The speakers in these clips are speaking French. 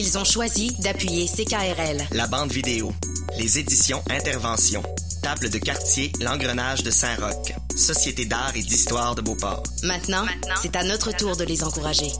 Ils ont choisi d'appuyer CKRL. La bande vidéo. Les éditions Intervention. Table de quartier L'Engrenage de Saint-Roch. Société d'art et d'histoire de Beauport. Maintenant, c'est à notre tour de les encourager.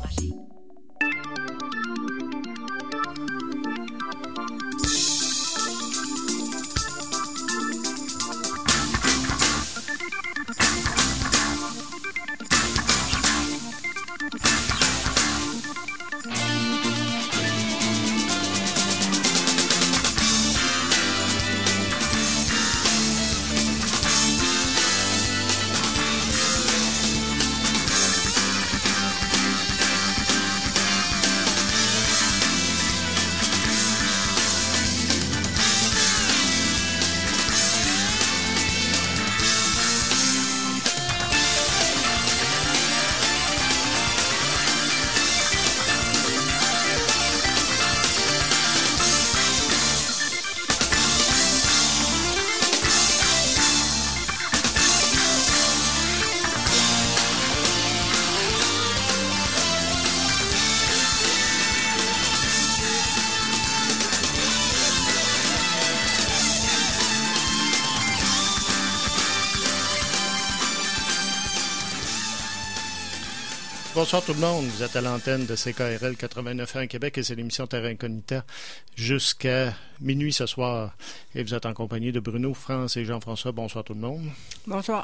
Bonsoir tout le monde, vous êtes à l'antenne de CKRL 89.1 Québec et c'est l'émission Terra Incognita jusqu'à minuit ce soir. Et vous êtes en compagnie de Bruno, France et Jean-François. Bonsoir tout le monde. Bonsoir.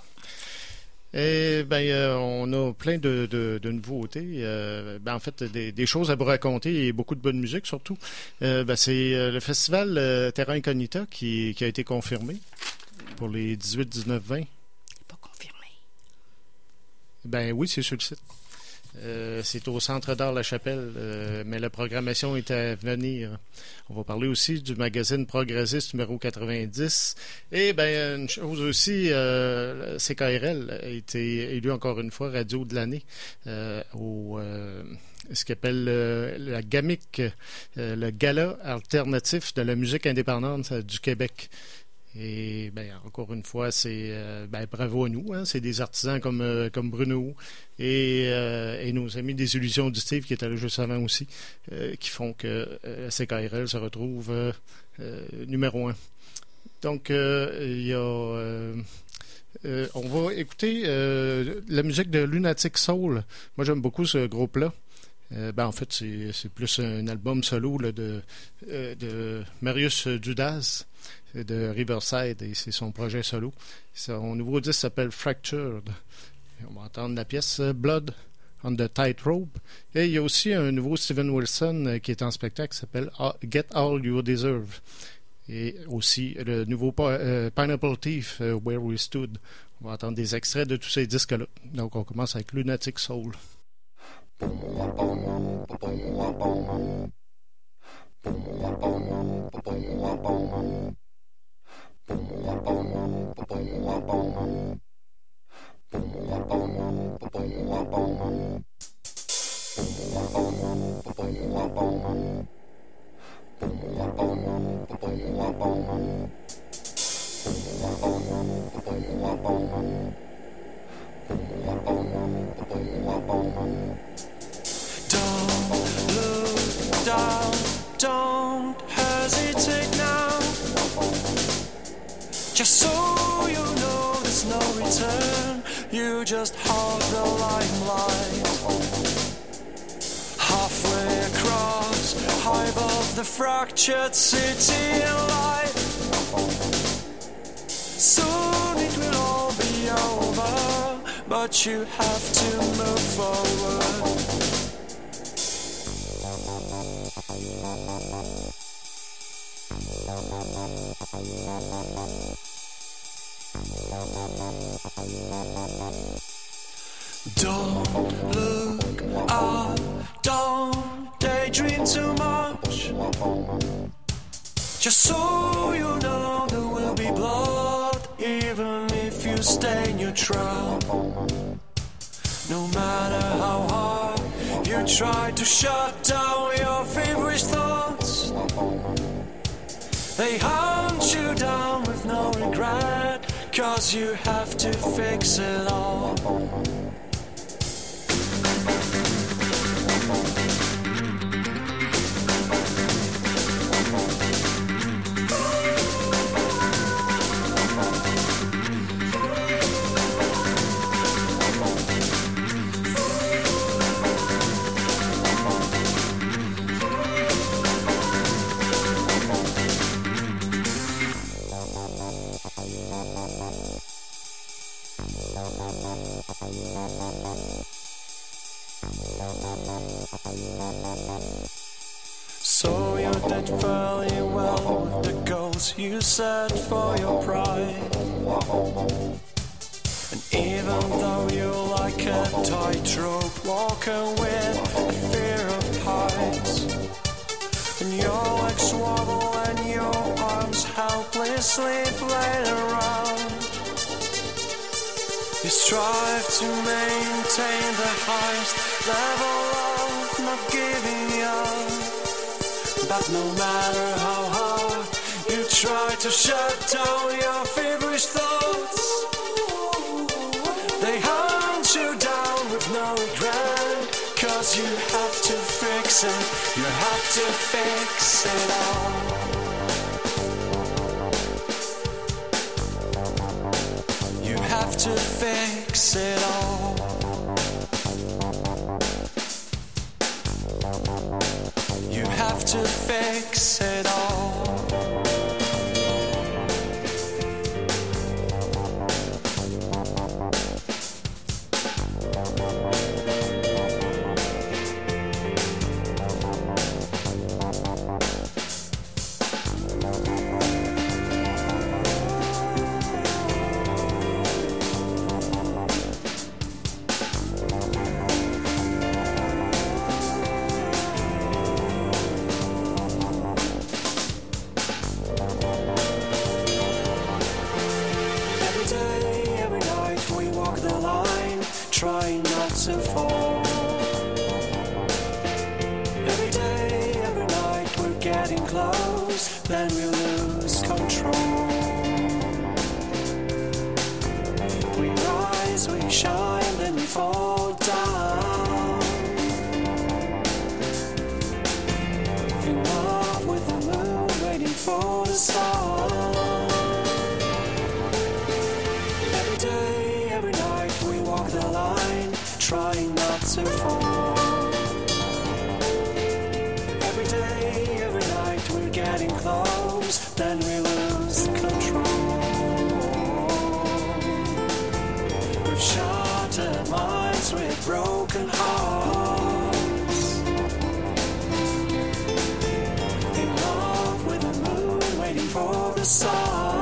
Et on a plein de nouveautés. En fait, des choses à vous raconter et beaucoup de bonne musique surtout. C'est le festival Terra Incognita qui a été confirmé pour les 18, 19, 20. Pas confirmé. Oui, c'est sur le site. C'est au Centre d'art La Chapelle, mais la programmation est à venir. On va parler aussi du magazine Progressiste numéro 90. Et une chose aussi, CKRL a été élu encore une fois radio de l'année au ce qu'on appelle la GAMIC, le Gala alternatif de la musique indépendante du Québec. Et encore une fois, c'est bravo à nous. Hein? C'est des artisans comme Bruno et nos amis des Illusions auditives qui étaient là juste avant aussi, qui font que CKRL se retrouve numéro 1. Donc, il y a... on va écouter la musique de Lunatic Soul. Moi, j'aime beaucoup ce groupe-là. En fait, c'est plus un album solo là, de Marius Dudas de Riverside et c'est son projet solo. Son nouveau disque s'appelle Fractured. On va entendre la pièce Blood on the Tightrope. Et il y a aussi un nouveau Steven Wilson qui est en spectacle qui s'appelle Get All You Deserve. Et aussi le nouveau Pineapple Thief, Where We Stood. On va entendre des extraits de tous ces disques-là. Donc on commence avec Lunatic Soul. Don't hesitate now. Just so you know there's no return. You just hog the limelight. Halfway across, high above the fractured city and life. Soon it will all be over, but you have to move forward. Don't look up, don't daydream too much. Just so you know there will be blood, even if you stay neutral. No matter how hard you try to shut down your feverish thoughts, they hunt you down with no regret, 'cause you have to fix it all. did fairly well with the goals you set for your pride. And even though you're like a tightrope walking with a fear of heights, and your legs wobble and your arms helplessly flail around, you strive to maintain the highest level of not giving up. But no matter how hard you try to shut down your feverish thoughts, they hunt you down with no regret. 'Cause you have to fix it, you have to fix it all. You have to fix it all. You have to fix it all. Trying not to fall. Every day, every night we're getting close, then we lose control. We rise, we shine, then we fall down. In love with the moon, waiting for the sun. Every day, every night we walk the line, trying not to fall. Every day, every night we're getting close, then we lose control. With shattered minds, with broken hearts, in love with the moon, waiting for the sun.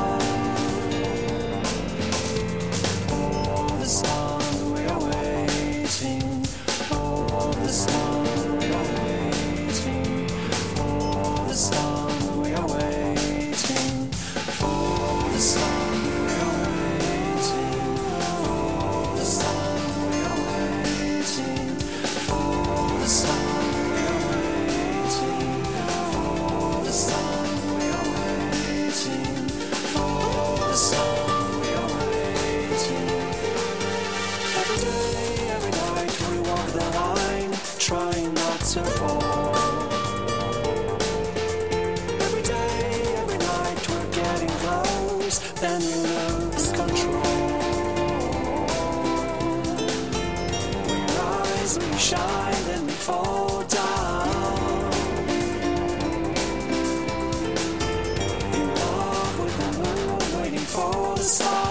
For the sun we are waiting. For the sun we are waiting. For the sun we are waiting. For the sun we are waiting. For the sun we are waiting. For the sun we are waiting. For the sun we are waiting. For the sun we are waiting. Every day, every night we walk the line, trying not to fall. Every day, every night we're getting close, then we lose control. We rise, we shine, then we fall down. In love with the moon, waiting for the sun.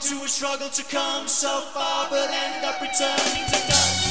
those who would struggle to come so far but end up returning to dust.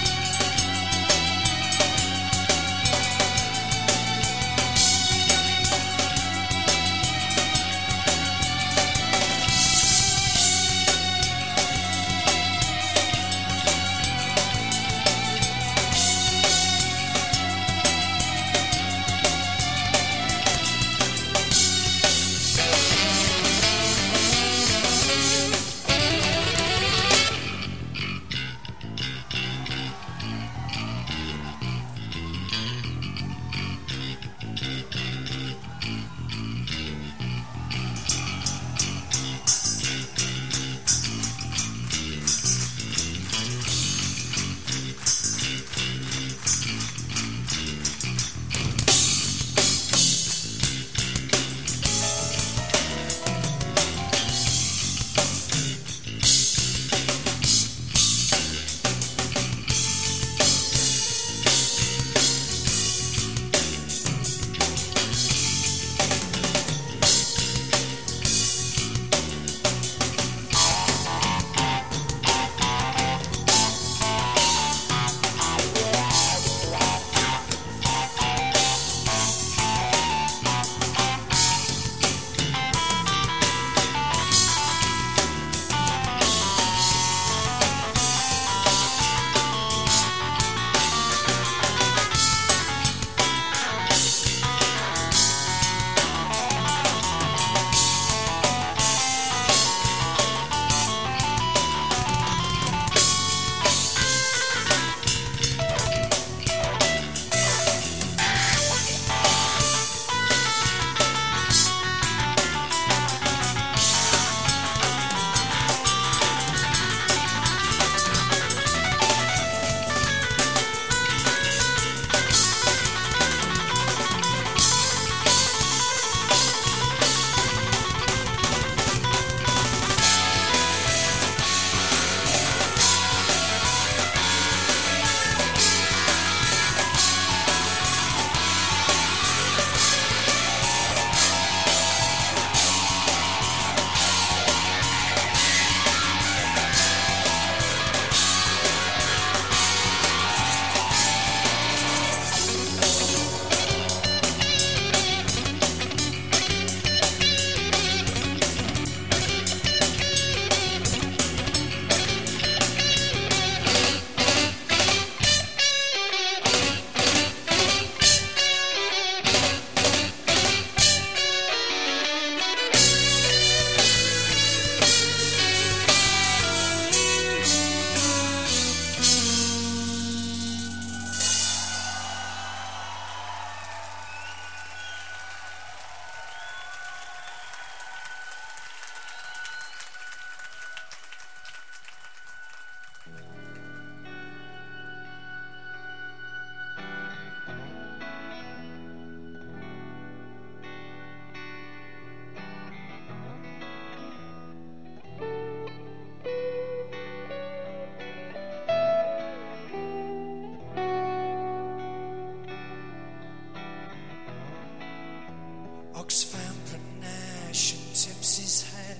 Oxfam Panache and tips his head.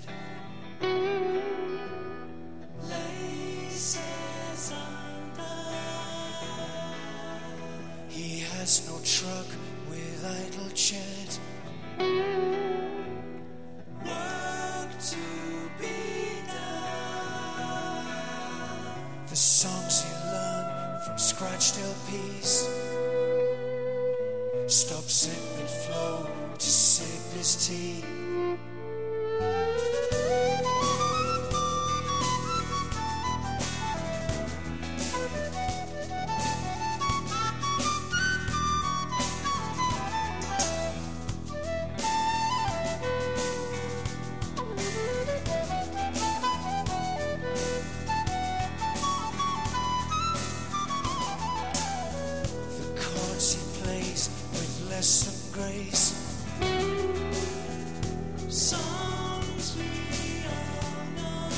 Laces under. He has no truck with idle jet. Work to be done. The songs he learned from scratched LPs. Stop, sip and flow to sip his tea. The chords he plays with less than grace. Songs we all know.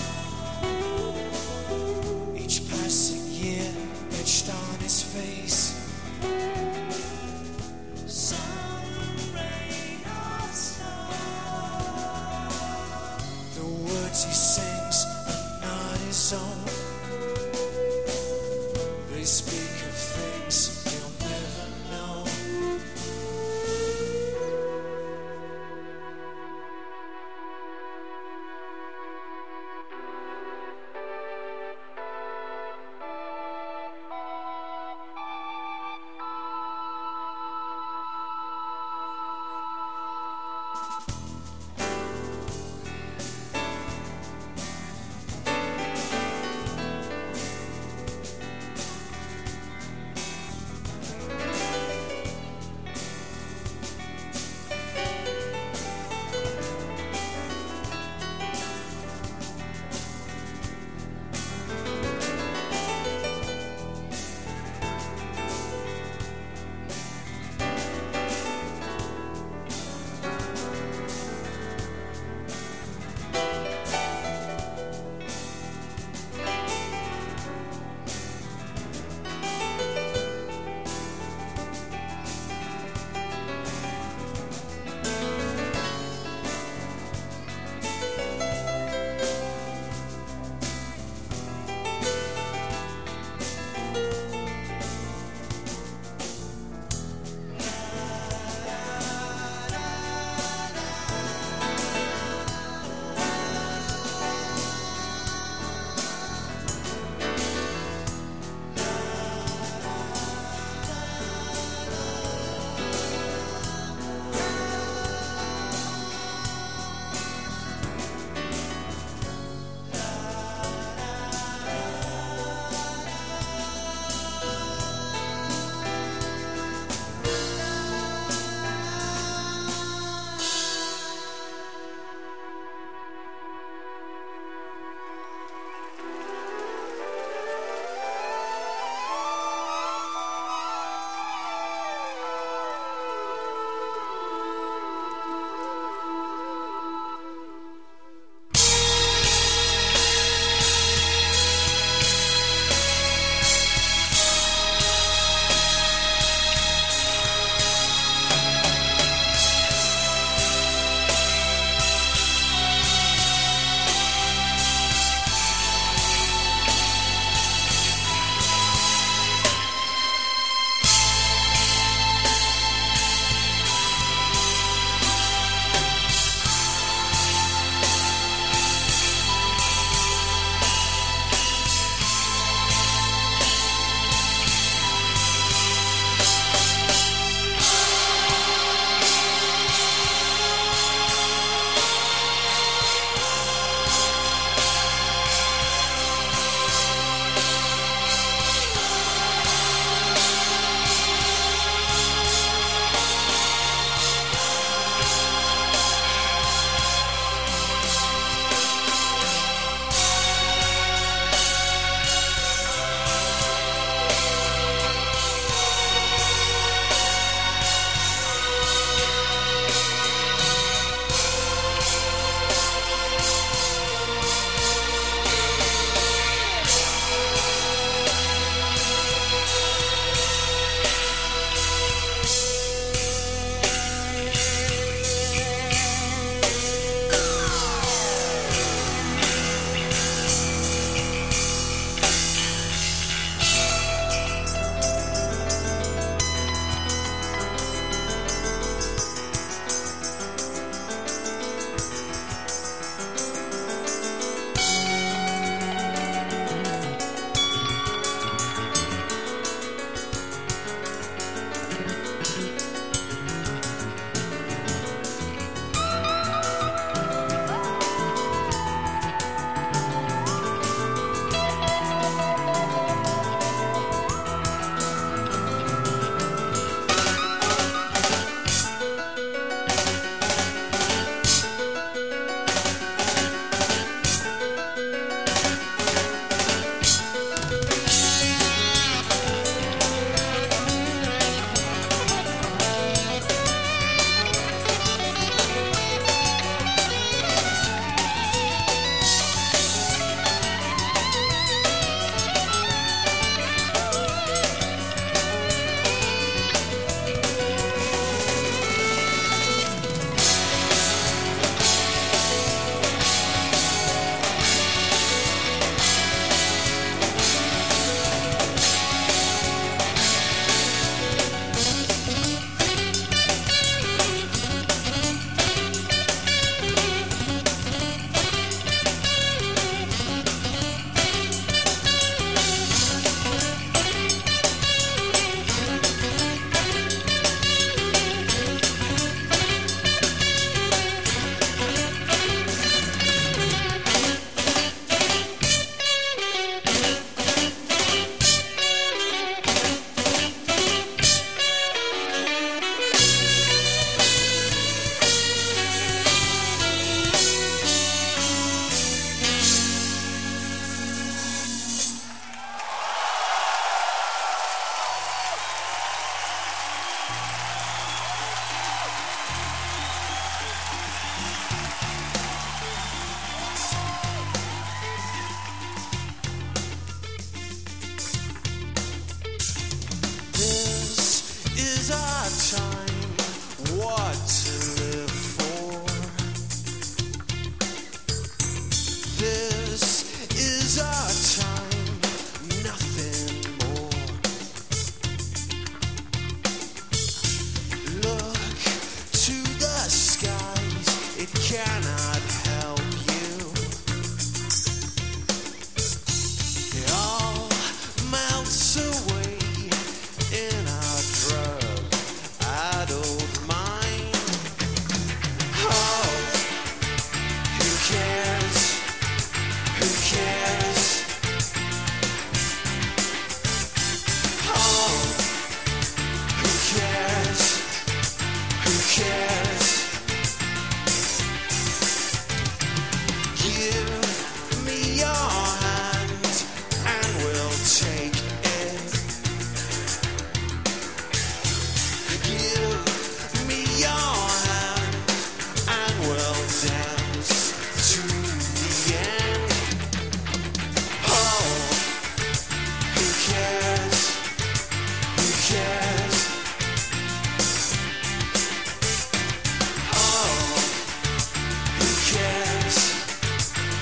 Each passing year etched on his face. Sun, rain or snow. The words he sings song. They speak of things you'll never know.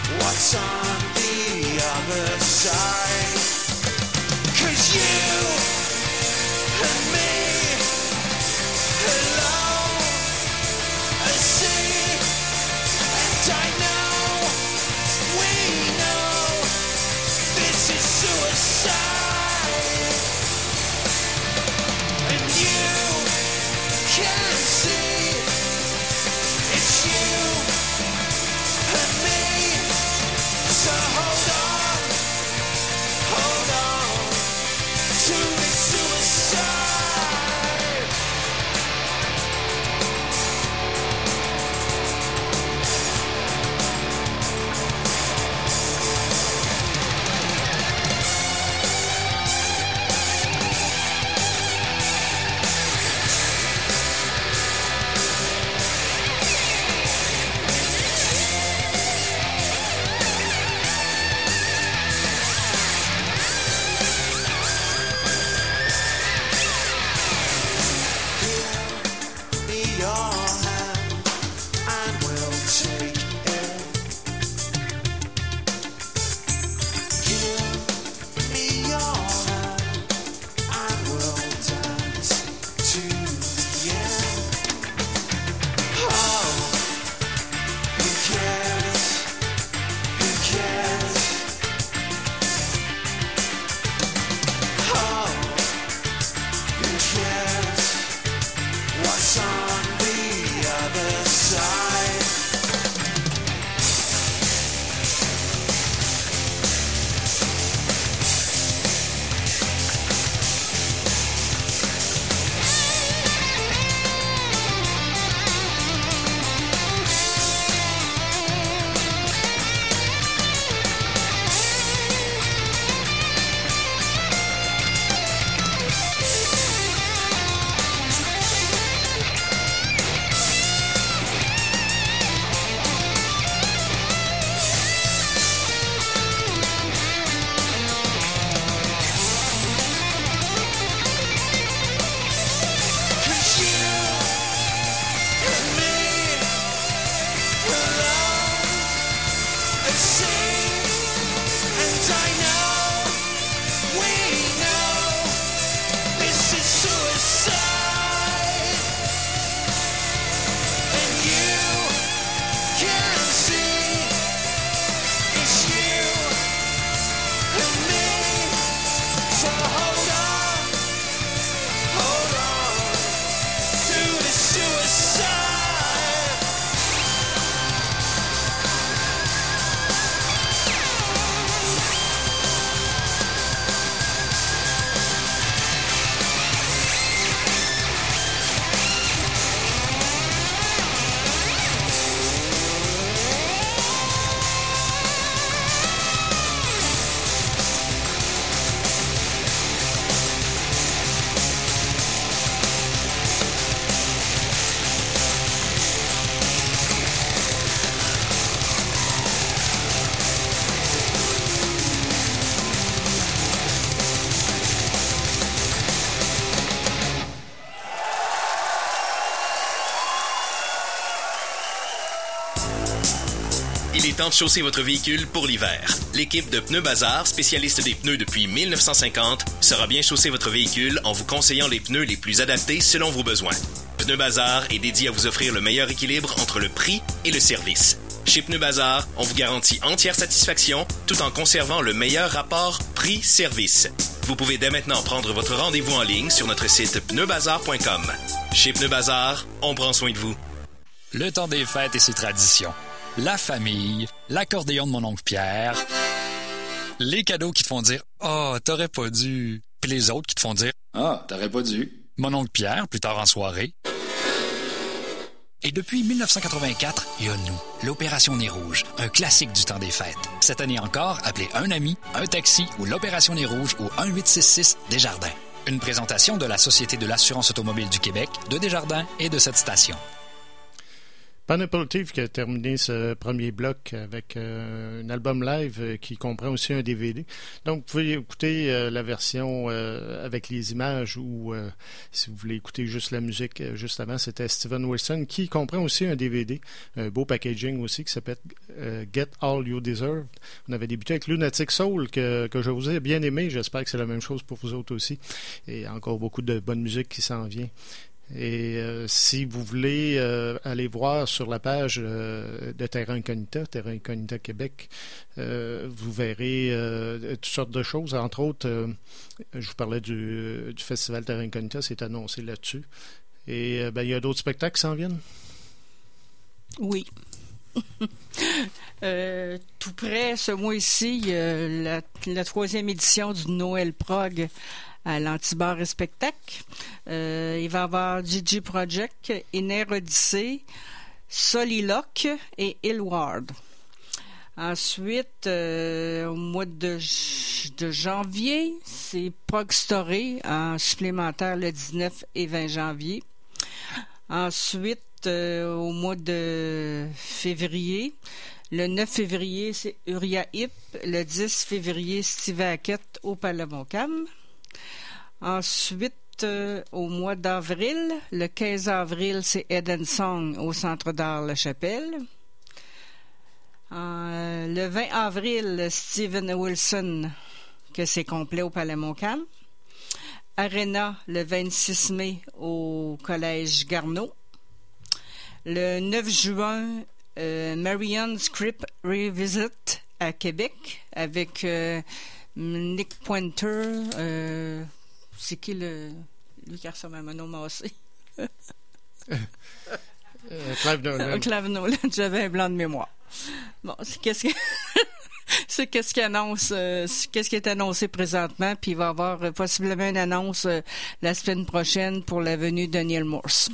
what's on the other side. 'Cause you and me alone at sea, and I know, we know, this is suicide. And you can see it's you and me. So hold on to this suicide. Il est temps de chausser votre véhicule pour l'hiver. L'équipe de Pneus Bazar, spécialiste des pneus depuis 1950, saura bien chausser votre véhicule en vous conseillant les pneus les plus adaptés selon vos besoins. Pneus Bazar est dédié à vous offrir le meilleur équilibre entre le prix et le service. Chez Pneus Bazar, on vous garantit entière satisfaction tout en conservant le meilleur rapport prix-service. Vous pouvez dès maintenant prendre votre rendez-vous en ligne sur notre site pneubazar.com. Chez Pneus Bazar, on prend soin de vous. Le temps des fêtes et ses traditions. La famille, l'accordéon de mon oncle Pierre, les cadeaux qui te font dire « Ah, oh, t'aurais pas dû », puis les autres qui te font dire « Ah, t'aurais pas dû ». Mon oncle Pierre, plus tard en soirée. Et depuis 1984, il y a nous, l'Opération Nez Rouge, un classique du temps des fêtes. Cette année encore, appelez un ami, un taxi ou l'Opération Nez Rouge au 1-866 Desjardins. Une présentation de la Société de l'assurance automobile du Québec, de Desjardins et de cette station. Pineapple Thief qui a terminé ce premier bloc avec un album live qui comprend aussi un DVD. Donc, vous pouvez écouter la version avec les images ou si vous voulez écouter juste la musique juste avant, c'était Steven Wilson qui comprend aussi un DVD, un beau packaging aussi qui s'appelle Get All You Deserve. On avait débuté avec Lunatic Soul que je vous ai bien aimé. J'espère que c'est la même chose pour vous autres aussi. Et encore beaucoup de bonne musique qui s'en vient. Et si vous voulez aller voir sur la page de Terra Incognita Québec, vous verrez toutes sortes de choses. Entre autres, je vous parlais du festival Terra Incognita, c'est annoncé là-dessus. Et il y a d'autres spectacles qui s'en viennent? Oui. Tout près, ce mois-ci, la 3e édition du Noël Prog à l'Antibar et Spectacle. Il va y avoir Gigi Project, Iner Odyssey, Soliloque et Illward. Ensuite, au mois de janvier, c'est Prog Story en supplémentaire le 19 et 20 janvier. Ensuite, au mois de février, le 9 février, c'est Uriah Heep. Le 10 février, Steve Hackett au Palais Montcalm. Ensuite, au mois d'avril, le 15 avril, c'est Eden Song au Centre d'art La Chapelle. Le 20 avril, Steven Wilson, que c'est complet au Palais Montcalm. Arena, le 26 mai, au Collège Garneau. Le 9 juin, Marion Script Revisit à Québec avec Nick Pointer. C'est qui lui qui ressemble à Manon Massé? Clive Nolan. Clive Nolan, j'avais un blanc de mémoire. Bon, c'est qu'est-ce qui annonce, qu'est-ce qui est annoncé présentement, puis il va y avoir possiblement une annonce la semaine prochaine pour la venue de Neil Morse.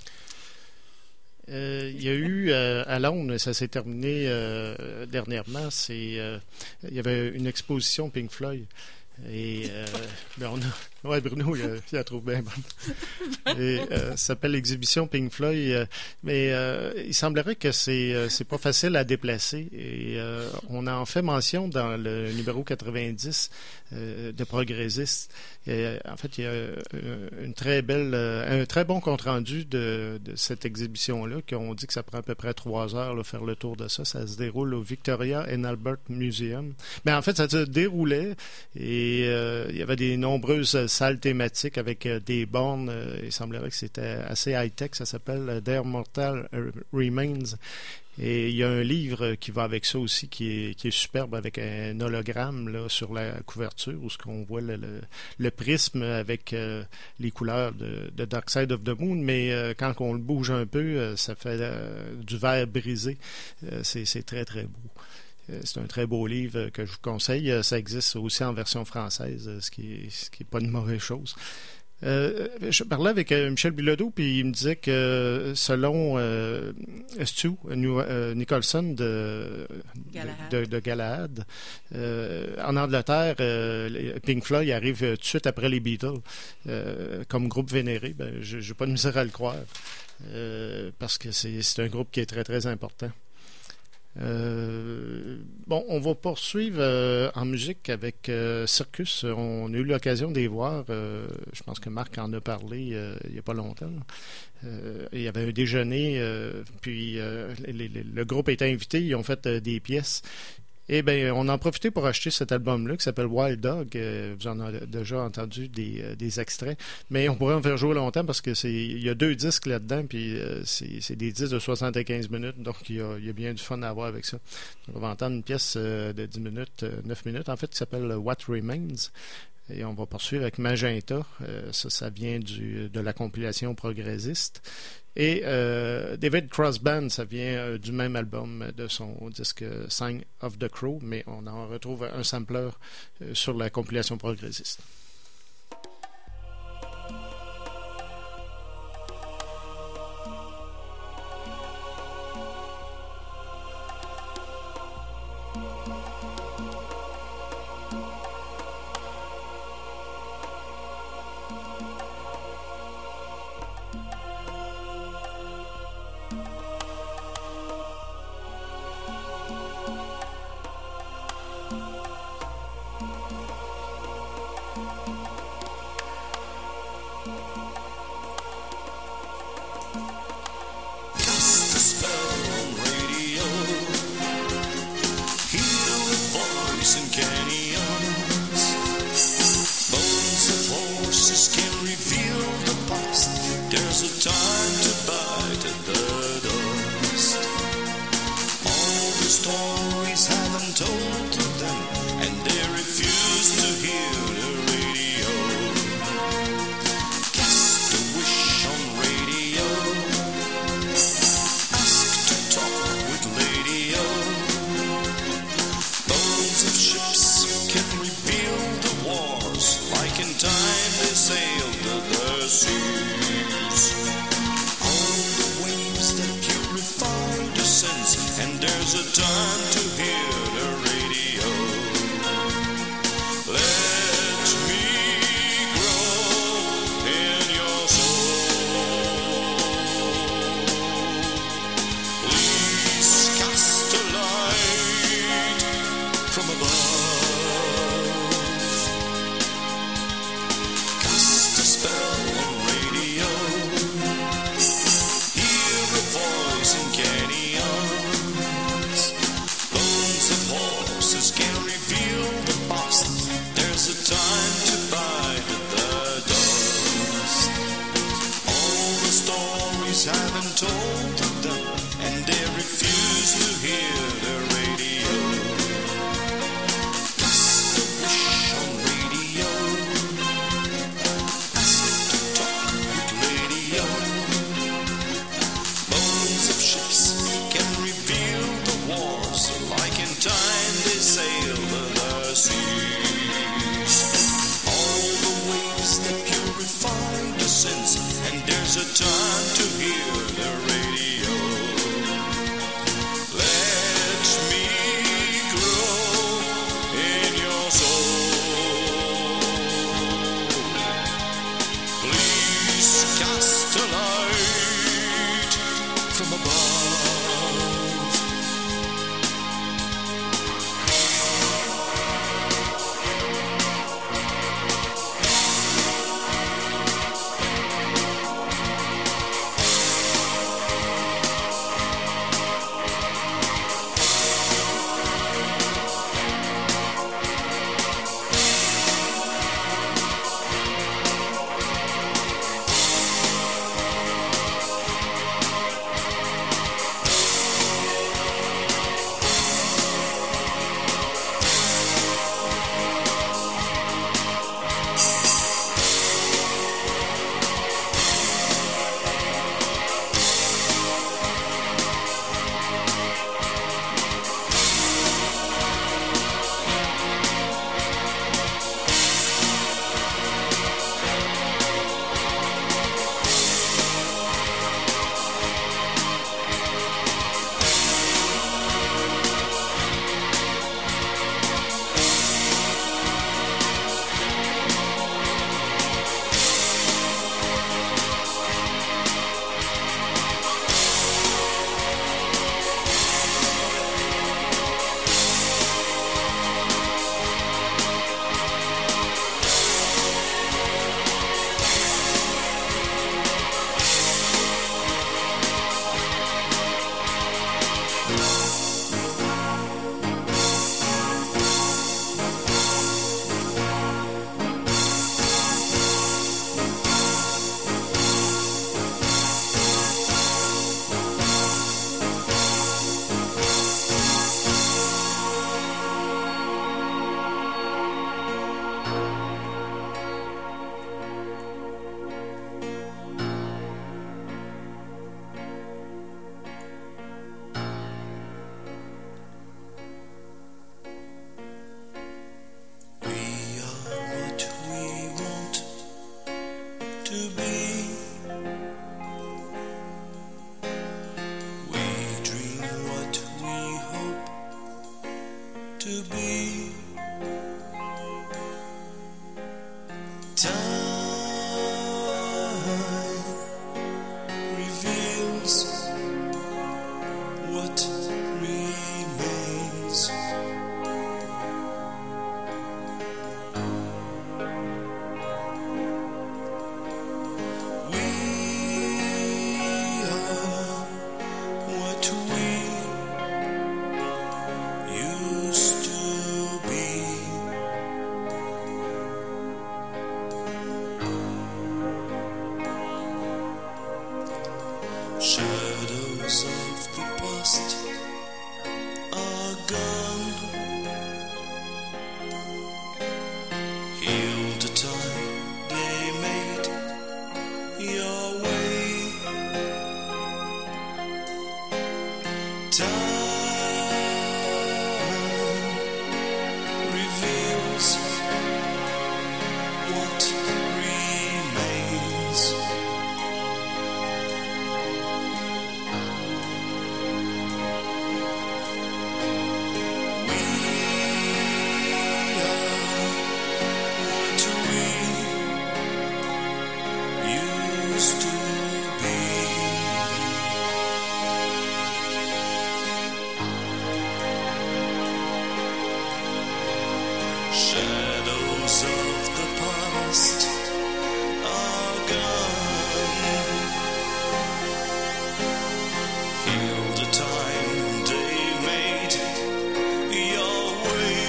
Il y a eu à Londres, ça s'est terminé dernièrement, il y avait une exposition Pink Floyd. Et Bruno, il la trouve bien bonne. Et ça s'appelle l'exhibition Pink Floyd. Mais il semblerait que c'est pas facile à déplacer. Et on en fait mention dans le numéro 90 de Progressiste. En fait, il y a un très bon compte-rendu de cette exhibition-là, qu'on dit que ça prend à peu près 3 heures là, faire le tour de ça. Ça se déroule au Victoria and Albert Museum. Mais en fait, ça se déroulait et il y avait des nombreuses salles thématiques avec des bornes. Il semblerait que c'était assez high-tech. Ça s'appelle Their Mortal Remains. Et il y a un livre qui va avec ça aussi, qui est superbe, avec un hologramme là, sur la couverture, où on voit le prisme avec les couleurs de Dark Side of the Moon, mais quand on le bouge un peu, ça fait du verre brisé. C'est très, très beau. C'est un très beau livre que je vous conseille. Ça existe aussi en version française, ce qui est pas une mauvaise chose. Je parlais avec Michel Bilodeau, puis il me disait que selon Stu Nicholson de Galahad, en Angleterre, Pink Floyd arrive tout de suite après les Beatles comme groupe vénéré. Je n'ai pas de misère à le croire parce que c'est un groupe qui est très très important. On va poursuivre en musique avec Circus. On a eu l'occasion d'y voir. Je pense que Marc en a parlé il n'y a pas longtemps. Il y avait un déjeuner, puis le groupe a été invité. Ils ont fait des pièces. Eh bien, on en a profité pour acheter cet album-là qui s'appelle Wild Dog. Vous en avez déjà entendu des extraits. Mais on pourrait en faire jouer longtemps parce que il y a 2 disques là-dedans, puis c'est des disques de 75 minutes, donc il y a bien du fun à avoir avec ça. Donc, on va entendre une pièce de 10 minutes, 9 minutes, en fait, qui s'appelle What Remains. Et on va poursuivre avec Magenta. Ça vient de la compilation Progressiste. Et David Cross Band, ça vient du même album de son disque Sign of the Crow, mais on en retrouve un sampler sur la compilation Progressiste. Bones of ships can reveal the wars, like in time they sailed the seas. All the waves that purify the sense, and there's a time to hear the radio. Let me grow in your soul. Please cast a light from above. Cast a spell on radio. Hear a voice in canyons. Bones of horses can reveal the past. There's a time to bide the dust. All the stories haven't told to them, and they refuse to hear the radio. Cast a wish on radio. Ask to talk with radio. Bones of ships can reveal the wars, like in time they sail the seas. All the waves that purify the sense, and there's a time to hear the radio. Let me grow in your soul. Please cast a light from above. Shadows of the past are gone. Heal the time they made your way.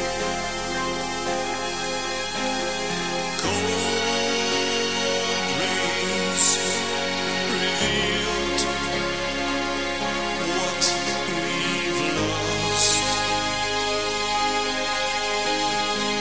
Cold rains revealed what we've lost.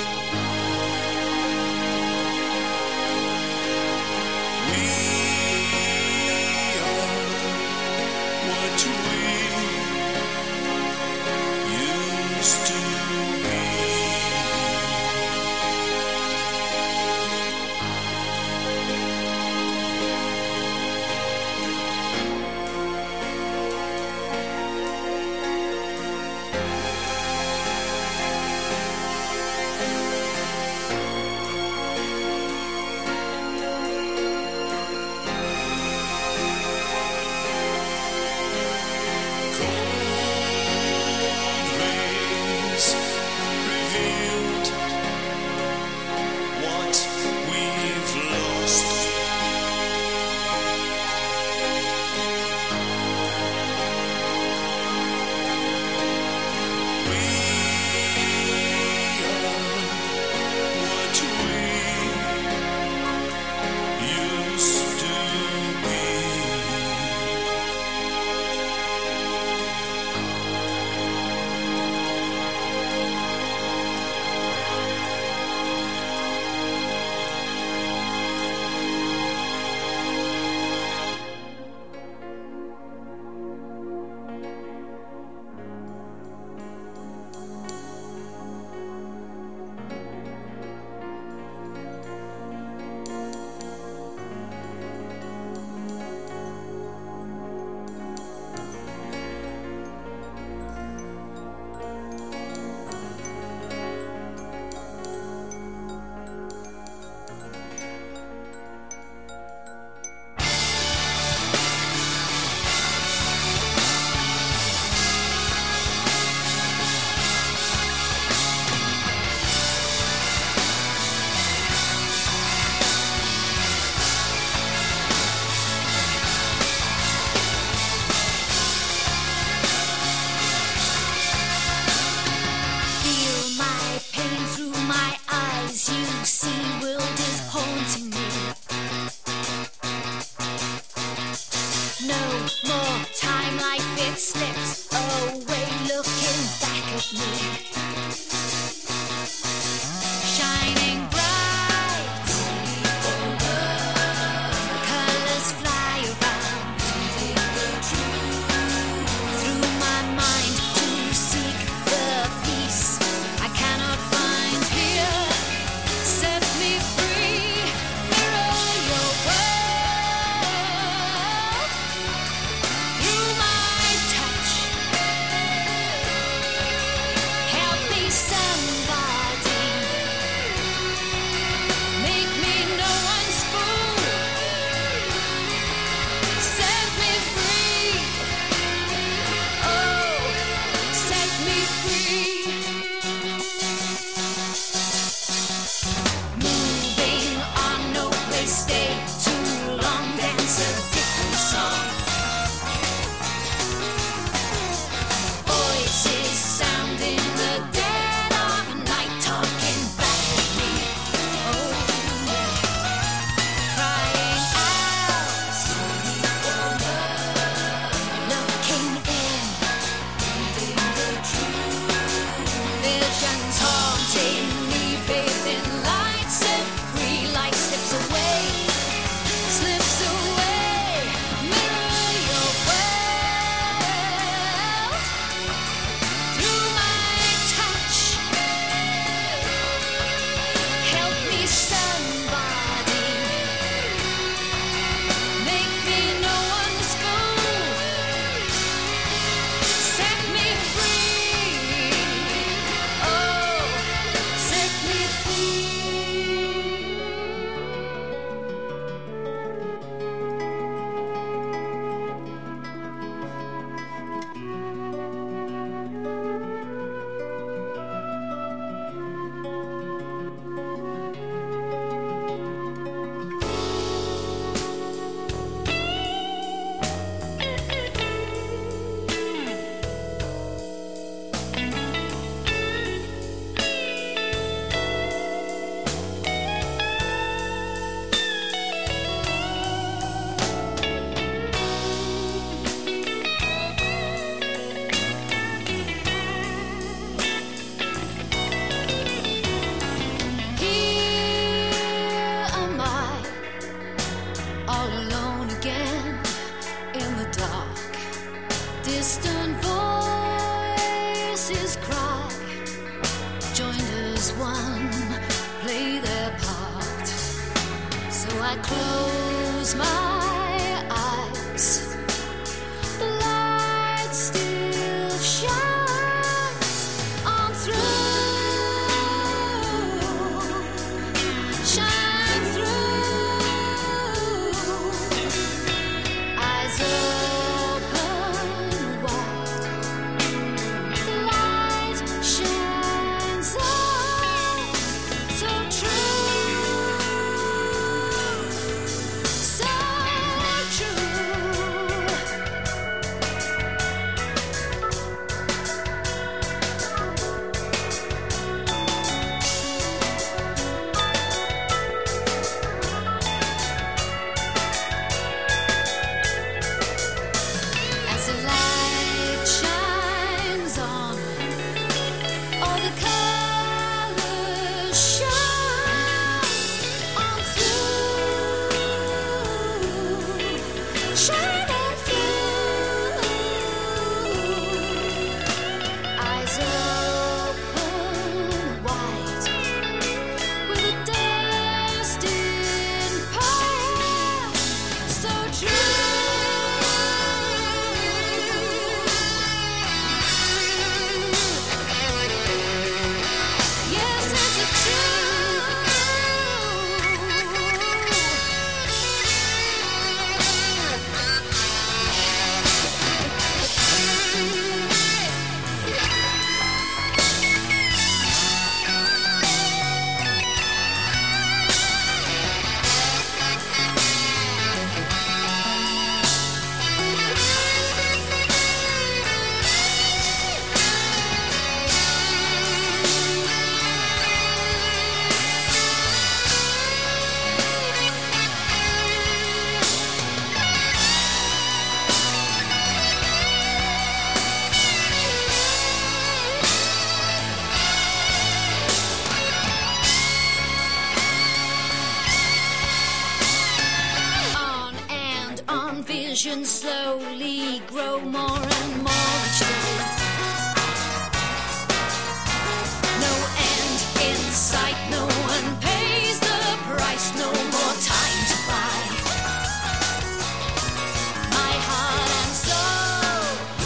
I close my eyes, the light still shines on through, shine through. Eyes open wide, the light shines on, so true, so as the light shines on, all the colors shine on through, shine on through. Eyes open wide, with a destined path, so true. Yes, it's a on and on, visions slowly grow more and more each day. No end in sight, no one pays the price, no more time to buy. My heart and soul,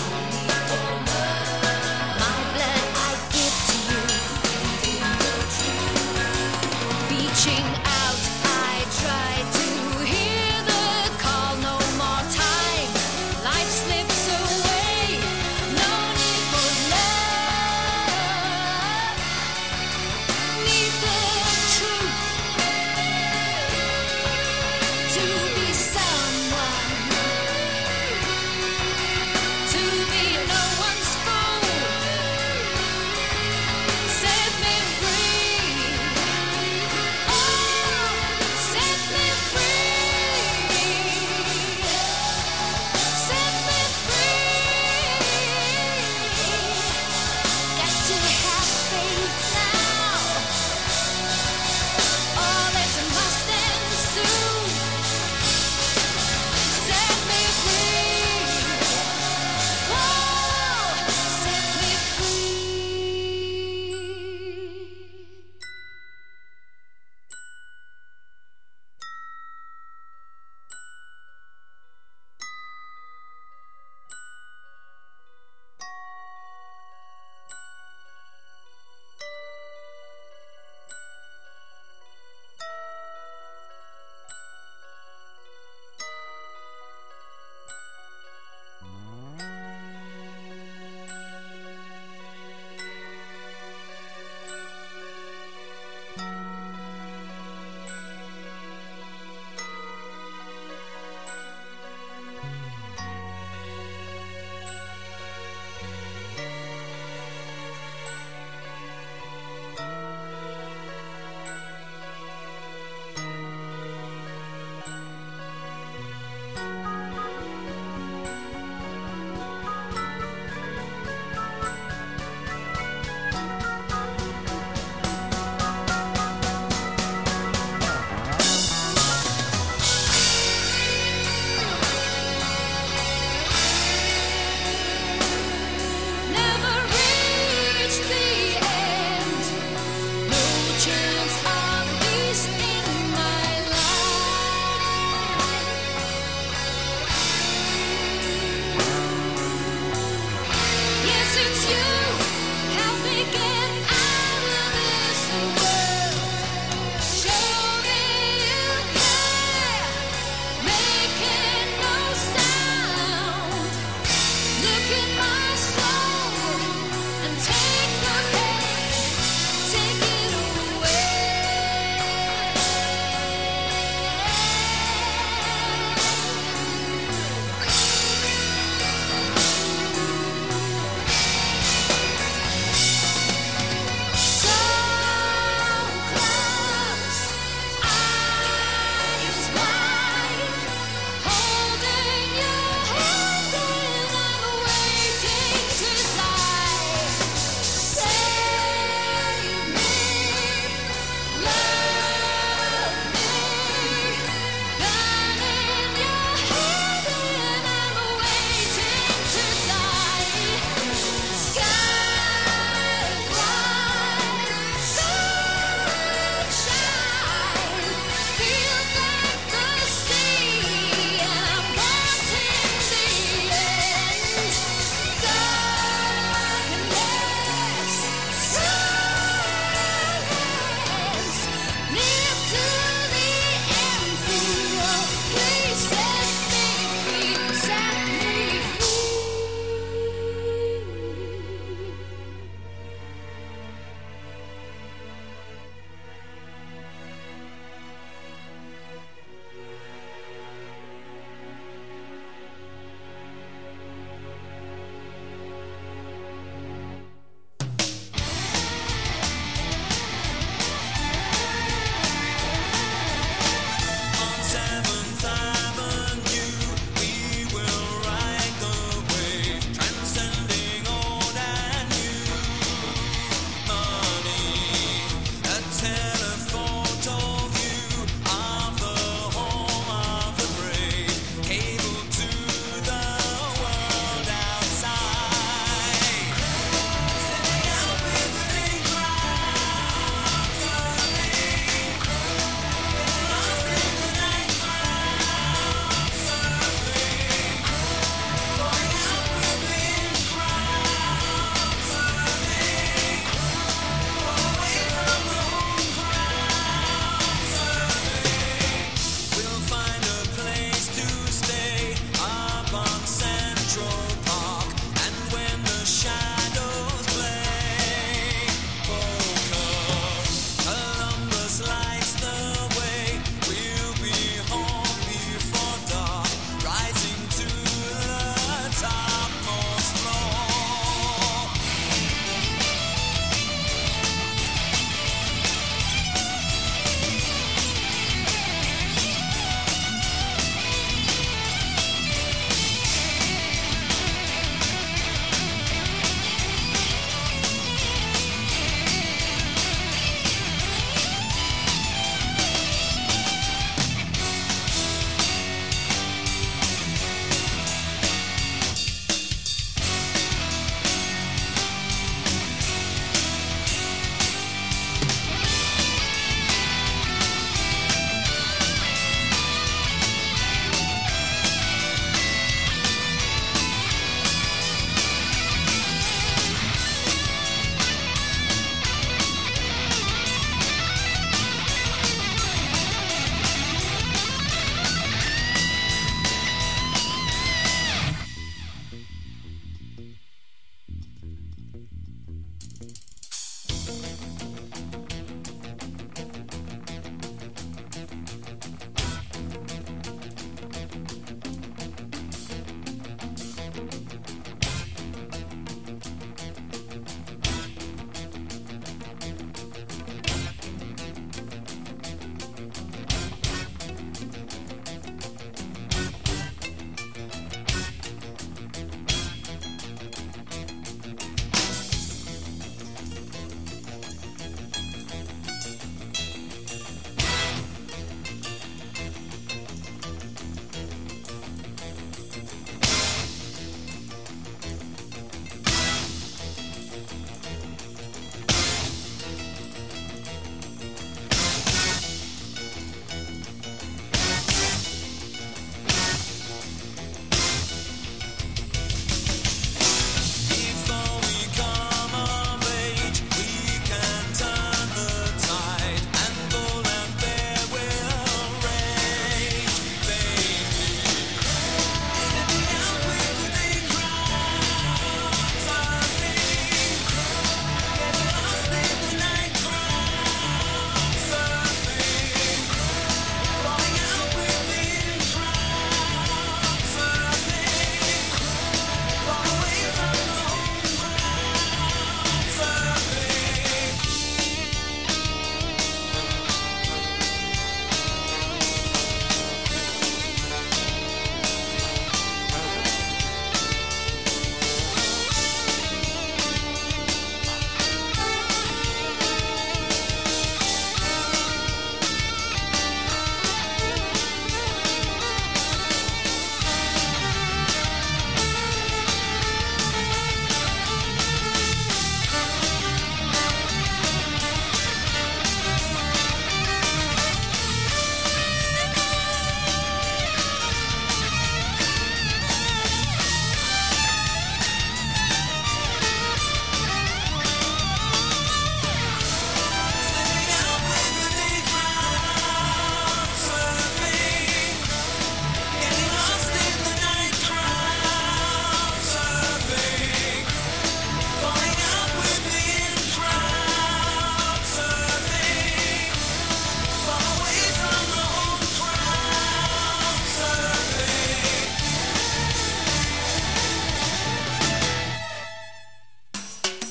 my blood I give to you. Reaching out, I try to hear the call. No more time, life slips away.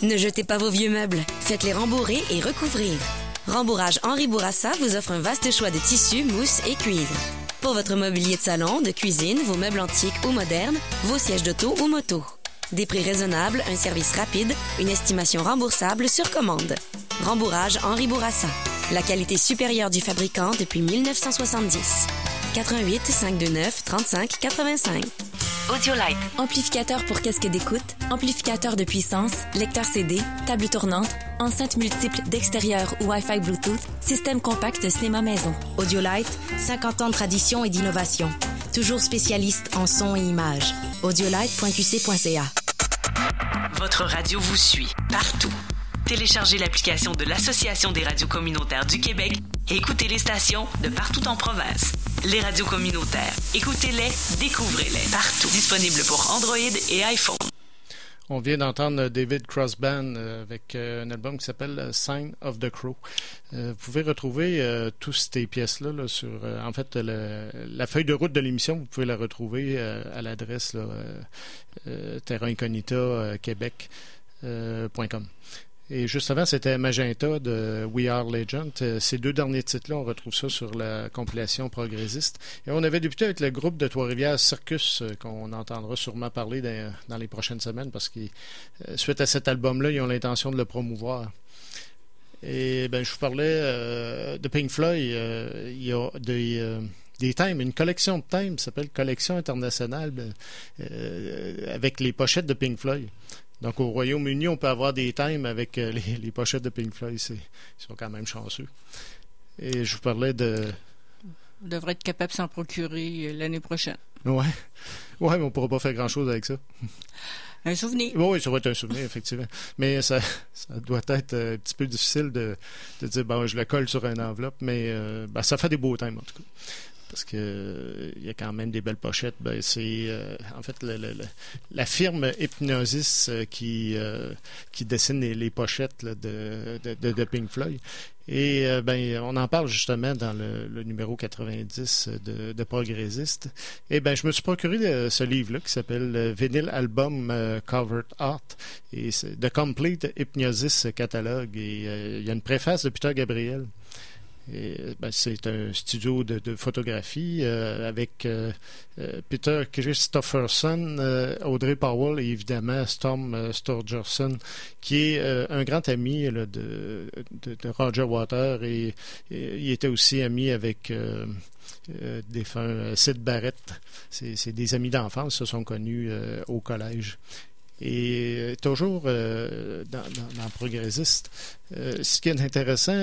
Ne jetez pas vos vieux meubles. Faites-les rembourrer et recouvrir. Rembourrage Henri Bourassa vous offre un vaste choix de tissus, mousses et cuivre. Pour votre mobilier de salon, de cuisine, vos meubles antiques ou modernes, vos sièges d'auto ou moto. Des prix raisonnables, un service rapide, une estimation remboursable sur commande. Rembourrage Henri Bourassa. La qualité supérieure du fabricant depuis 1970. 88 529 35 85. Audiolite. Amplificateur pour casque d'écoute, amplificateur de puissance, lecteur CD, table tournante, enceinte multiple d'extérieur ou Wi-Fi Bluetooth, système compact de cinéma maison. Audiolite, 50 ans de tradition et d'innovation. Toujours spécialiste en son et images. Audiolite.qc.ca. Votre radio vous suit partout. Téléchargez l'application de l'Association des radios communautaires du Québec et écoutez les stations de partout en province. Les radios communautaires, écoutez-les, découvrez-les partout. Disponible pour Android et iPhone. On vient d'entendre David Crossband avec un album qui s'appelle Sign of the Crow. Vous pouvez retrouver toutes ces pièces-là là, sur... en fait, la feuille de route de l'émission, vous pouvez la retrouver à l'adresse Terra Incognita Québec.com. Et juste avant, c'était Magenta de We Are Legend. Ces deux derniers titres-là, on retrouve ça sur la compilation progressiste. Et on avait débuté avec le groupe de Trois-Rivières Circus, qu'on entendra sûrement parler dans les prochaines semaines, parce que suite à cet album-là, ils ont l'intention de le promouvoir. Et je vous parlais de Pink Floyd. Il y a des thèmes, une collection de thèmes qui s'appelle Collection internationale avec les pochettes de Pink Floyd. Donc, au Royaume-Uni, on peut avoir des thèmes avec les pochettes de Pink Floyd. Ils sont quand même chanceux. Et je vous parlais de... On devrait être capable de s'en procurer l'année prochaine. Ouais, mais on ne pourra pas faire grand-chose avec ça. Un souvenir. Oui, ça va être un souvenir, effectivement. Mais ça doit être un petit peu difficile de dire, je le colle sur une enveloppe, mais ça fait des beaux thèmes, en tout cas. Parce que il y a quand même des belles pochettes. C'est en fait la firme Hypnosis qui dessine les pochettes là, de Pink Floyd. Et on en parle justement dans le numéro 90 de Progressiste. Et je me suis procuré ce livre-là qui s'appelle Vinyl Album Cover Art et c'est The Complete Hypnosis Catalogue. Et il y a une préface de Peter Gabriel. Et, c'est un studio de photographie avec Peter Christopherson, Audrey Powell et évidemment Storm Sturgeson, qui est un grand ami là, de Roger Waters et il était aussi ami avec défunt Syd Barrett. C'est des amis d'enfance, se sont connus au collège. Et toujours dans Progressiste, ce qui est intéressant,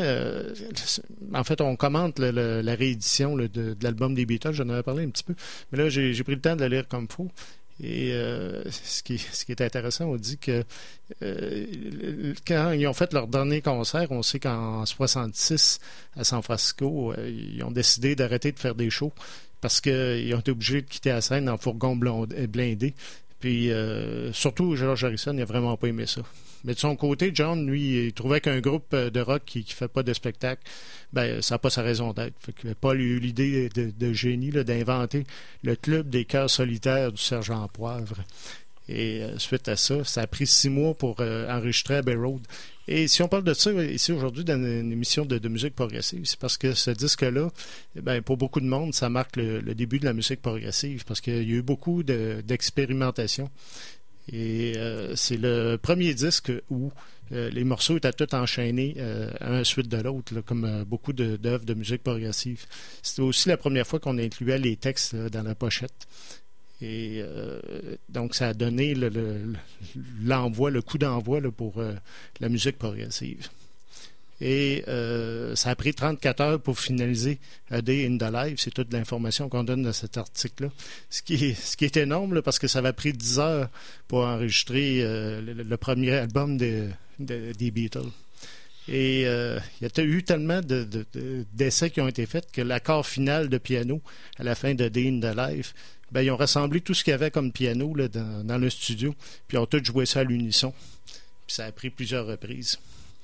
en fait, on commente la réédition de l'album des Beatles, j'en avais parlé un petit peu, mais là, j'ai pris le temps de le lire comme il faut. Et ce qui est intéressant, on dit que quand ils ont fait leur dernier concert, on sait qu'en 1966, à San Francisco, ils ont décidé d'arrêter de faire des shows parce qu'ils ont été obligés de quitter la scène en fourgon blindé. Puis, surtout, George Harrison, il n'a vraiment pas aimé ça. Mais de son côté, John, lui, il trouvait qu'un groupe de rock qui fait pas de spectacle, ça n'a pas sa raison d'être. Fait que Paul a eu l'idée de génie là, d'inventer le club des cœurs solitaires du Sergent Poivre. Et suite à ça, ça a pris 6 mois pour enregistrer Abbey Road. Et si on parle de ça ici aujourd'hui dans une émission de musique progressive, c'est parce que ce disque-là, pour beaucoup de monde, ça marque le début de la musique progressive parce qu'il y a eu beaucoup d'expérimentation. Et c'est le premier disque où les morceaux étaient tous enchaînés un suite de l'autre, là, comme beaucoup d'œuvres de musique progressive. C'était aussi la première fois qu'on incluait les textes dans la pochette. Et donc, ça a donné l'envoi, le coup d'envoi là, pour la musique progressive. Et ça a pris 34 heures pour finaliser A Day in the Life. C'est toute l'information qu'on donne dans cet article-là. Ce qui est énorme, là, parce que ça avait pris 10 heures pour enregistrer le premier album des Beatles. Et il y a eu tellement d'essais qui ont été faits que l'accord final de piano à la fin de A Day in the Life, ils ont rassemblé tout ce qu'il y avait comme piano là, dans le studio, puis ils ont tous joué ça à l'unisson. Puis ça a pris plusieurs reprises.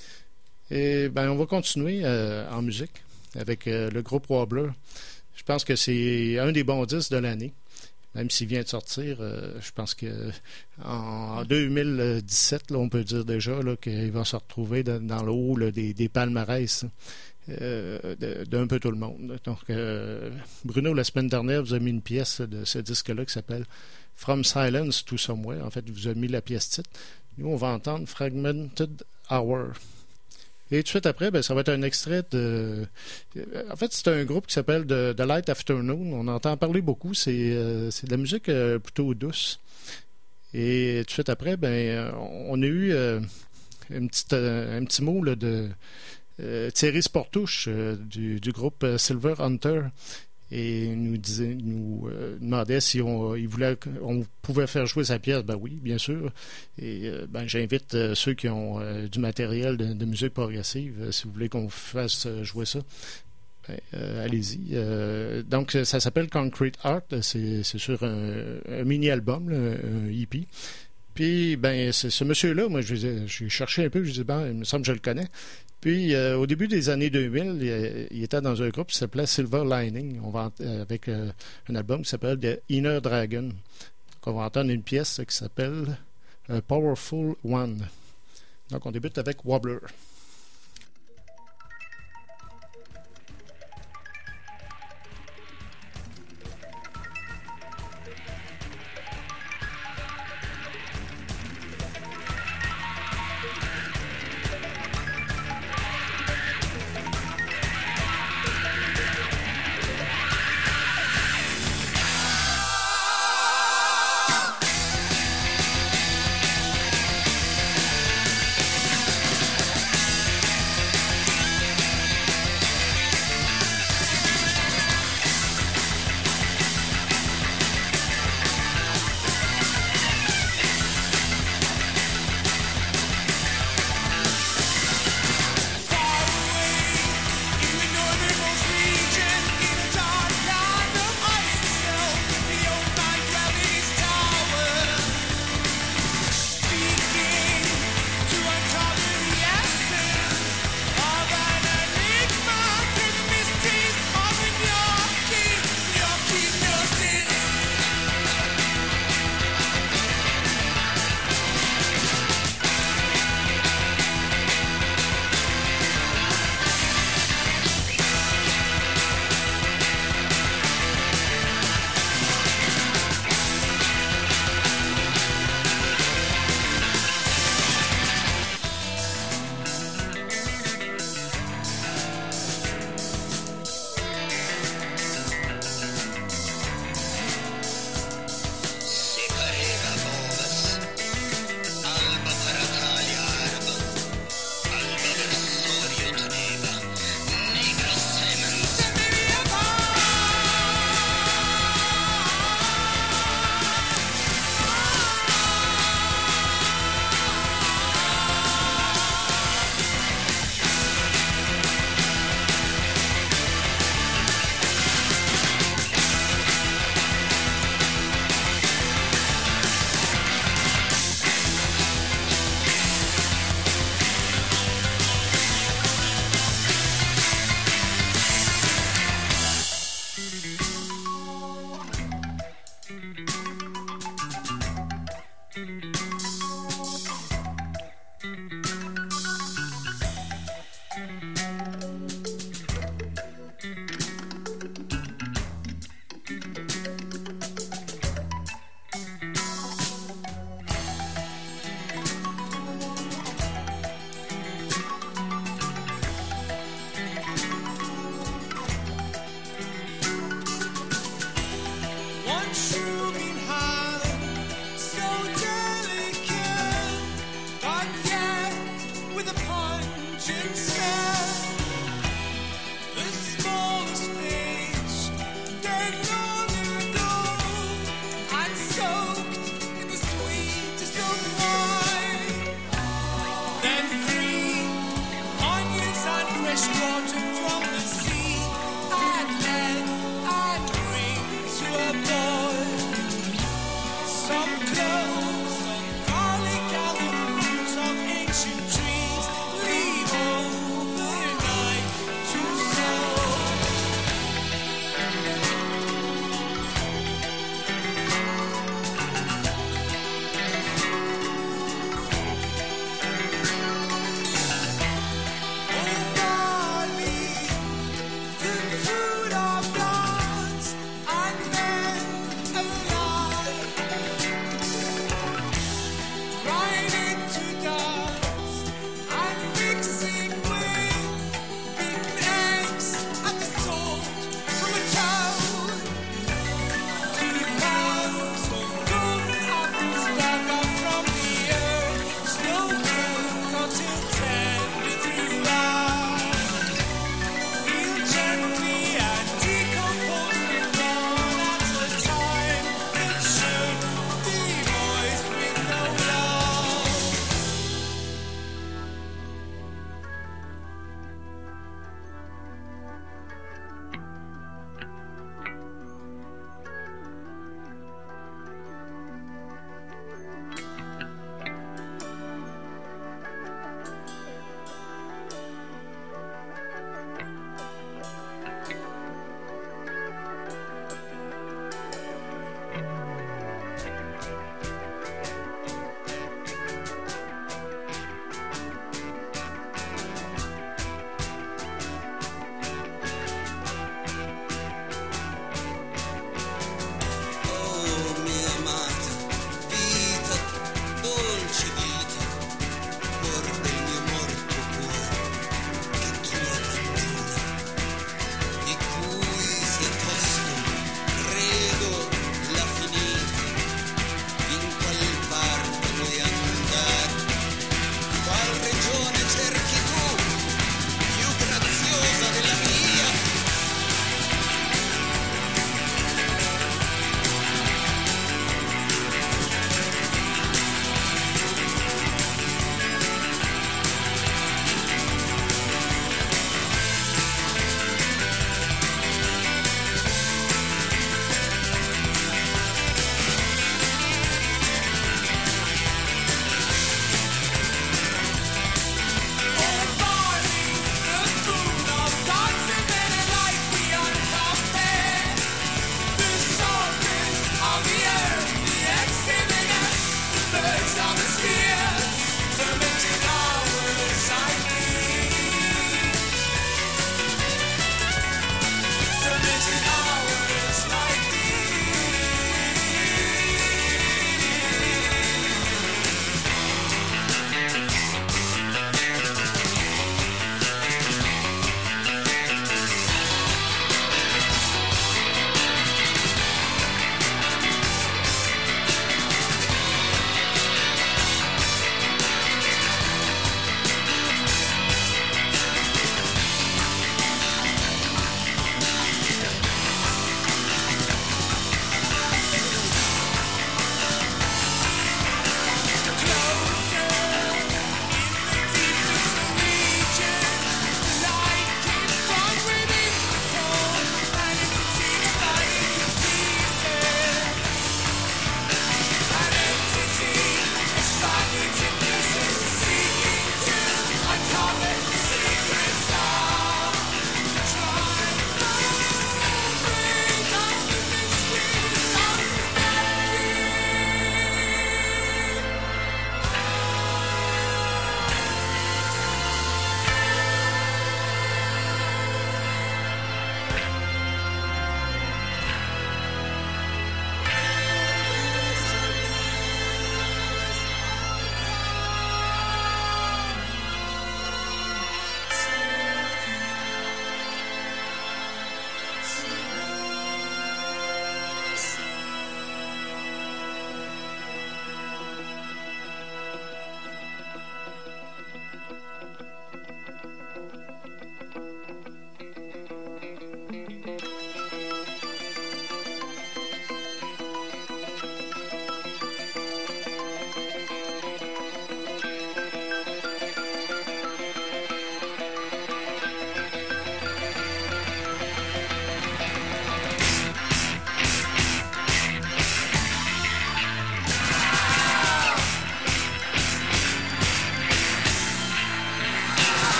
Et on va continuer en musique avec le groupe Wobbler. Je pense que c'est un des bons disques de l'année. même s'il vient de sortir, je pense que en 2017, là, on peut dire déjà là, qu'il va se retrouver dans le haut là, des palmarès d'un peu tout le monde. Donc, Bruno, la semaine dernière, vous a mis une pièce de ce disque-là qui s'appelle From Silence to Somewhere. En fait, il vous a mis la pièce titre. Nous, on va entendre Fragmented Hour. Et tout de suite après, ça va être un extrait de... En fait, c'est un groupe qui s'appelle The Light Afternoon. On entend parler beaucoup. C'est de la musique plutôt douce. Et tout de suite après, on a eu un petit mot là, de Thierry Sportouche du groupe Silver Hunter. Et il nous demandait si on pouvait faire jouer sa pièce. Ben oui, bien sûr. Et j'invite ceux qui ont du matériel de musique progressive, si vous voulez qu'on fasse jouer ça, allez-y. Donc, ça s'appelle Concrete Art. C'est sur un mini-album, là, un EP. Puis, ce monsieur-là, moi, j'ai cherché un peu, je dis, il me semble que je le connais. Puis, au début des années 2000, il était dans un groupe qui s'appelait Silver Lining. On va avec un album qui s'appelle The Inner Dragon. Donc, on va entendre une pièce qui s'appelle Powerful One. Donc, on débute avec Wobbler.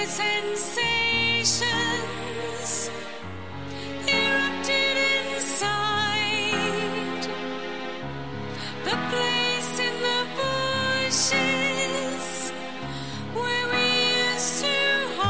sensations erupted inside the place in the bushes where we used to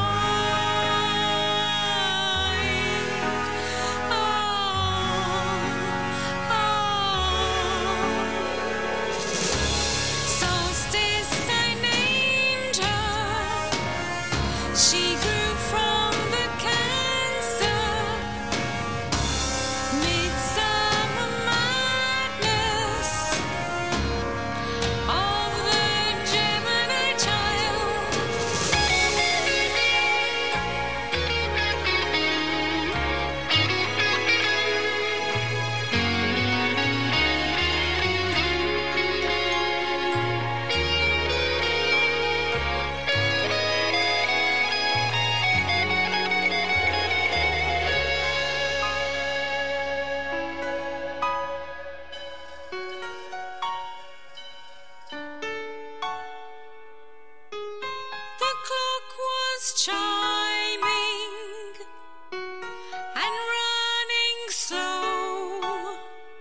she grew from the cancer, midsummer madness of the Gemini child. The clock was chiming and running slow.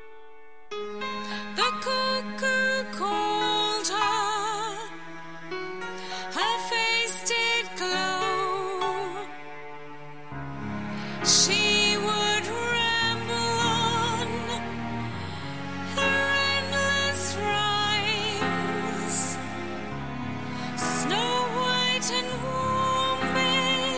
The cuckoo called her face did glow. She would ramble on her endless rhymes. Snow White and warm bed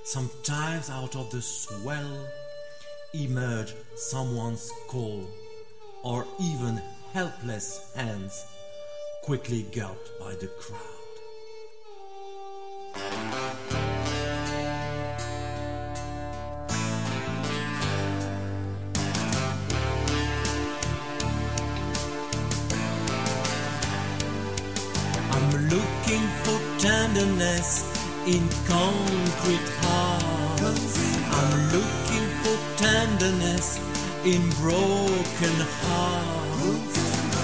Sometimes out of the swell emerge someone's call, or even helpless hands quickly gulped by the crowd. I'm looking for tenderness in concrete hearts. I'm looking for tenderness in broken hearts.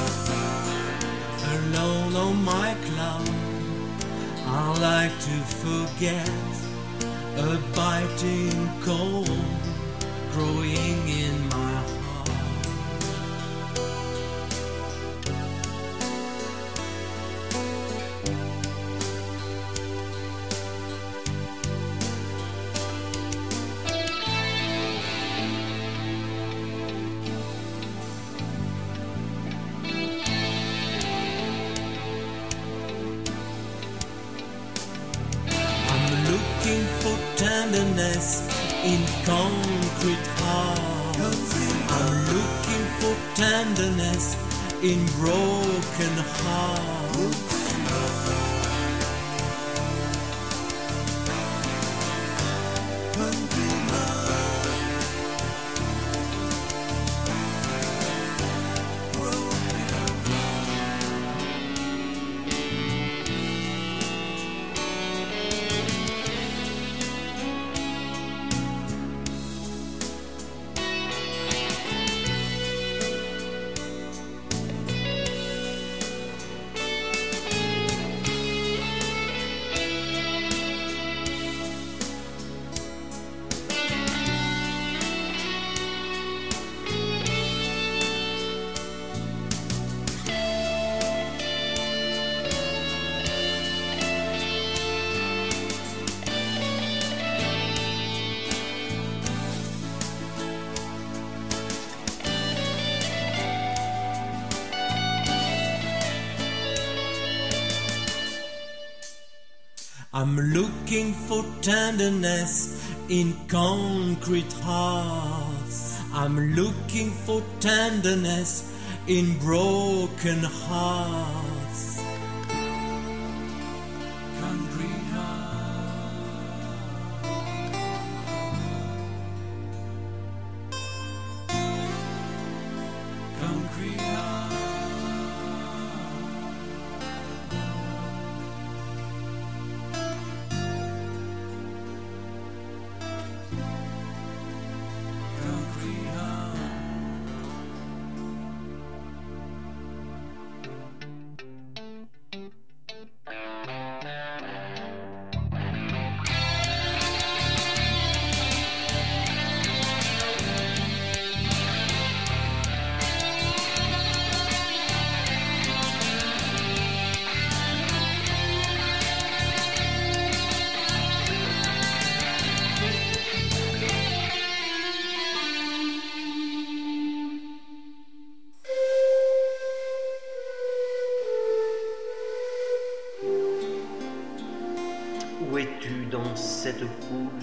Alone on my cloud, I like to forget a biting cold growing in my heart. Looking for tenderness in concrete hearts. I'm looking for tenderness in broken hearts. I'm looking for tenderness in concrete hearts. I'm looking for tenderness in broken hearts. Concrete hearts. Concrete hearts. Où es-tu dans cette foule?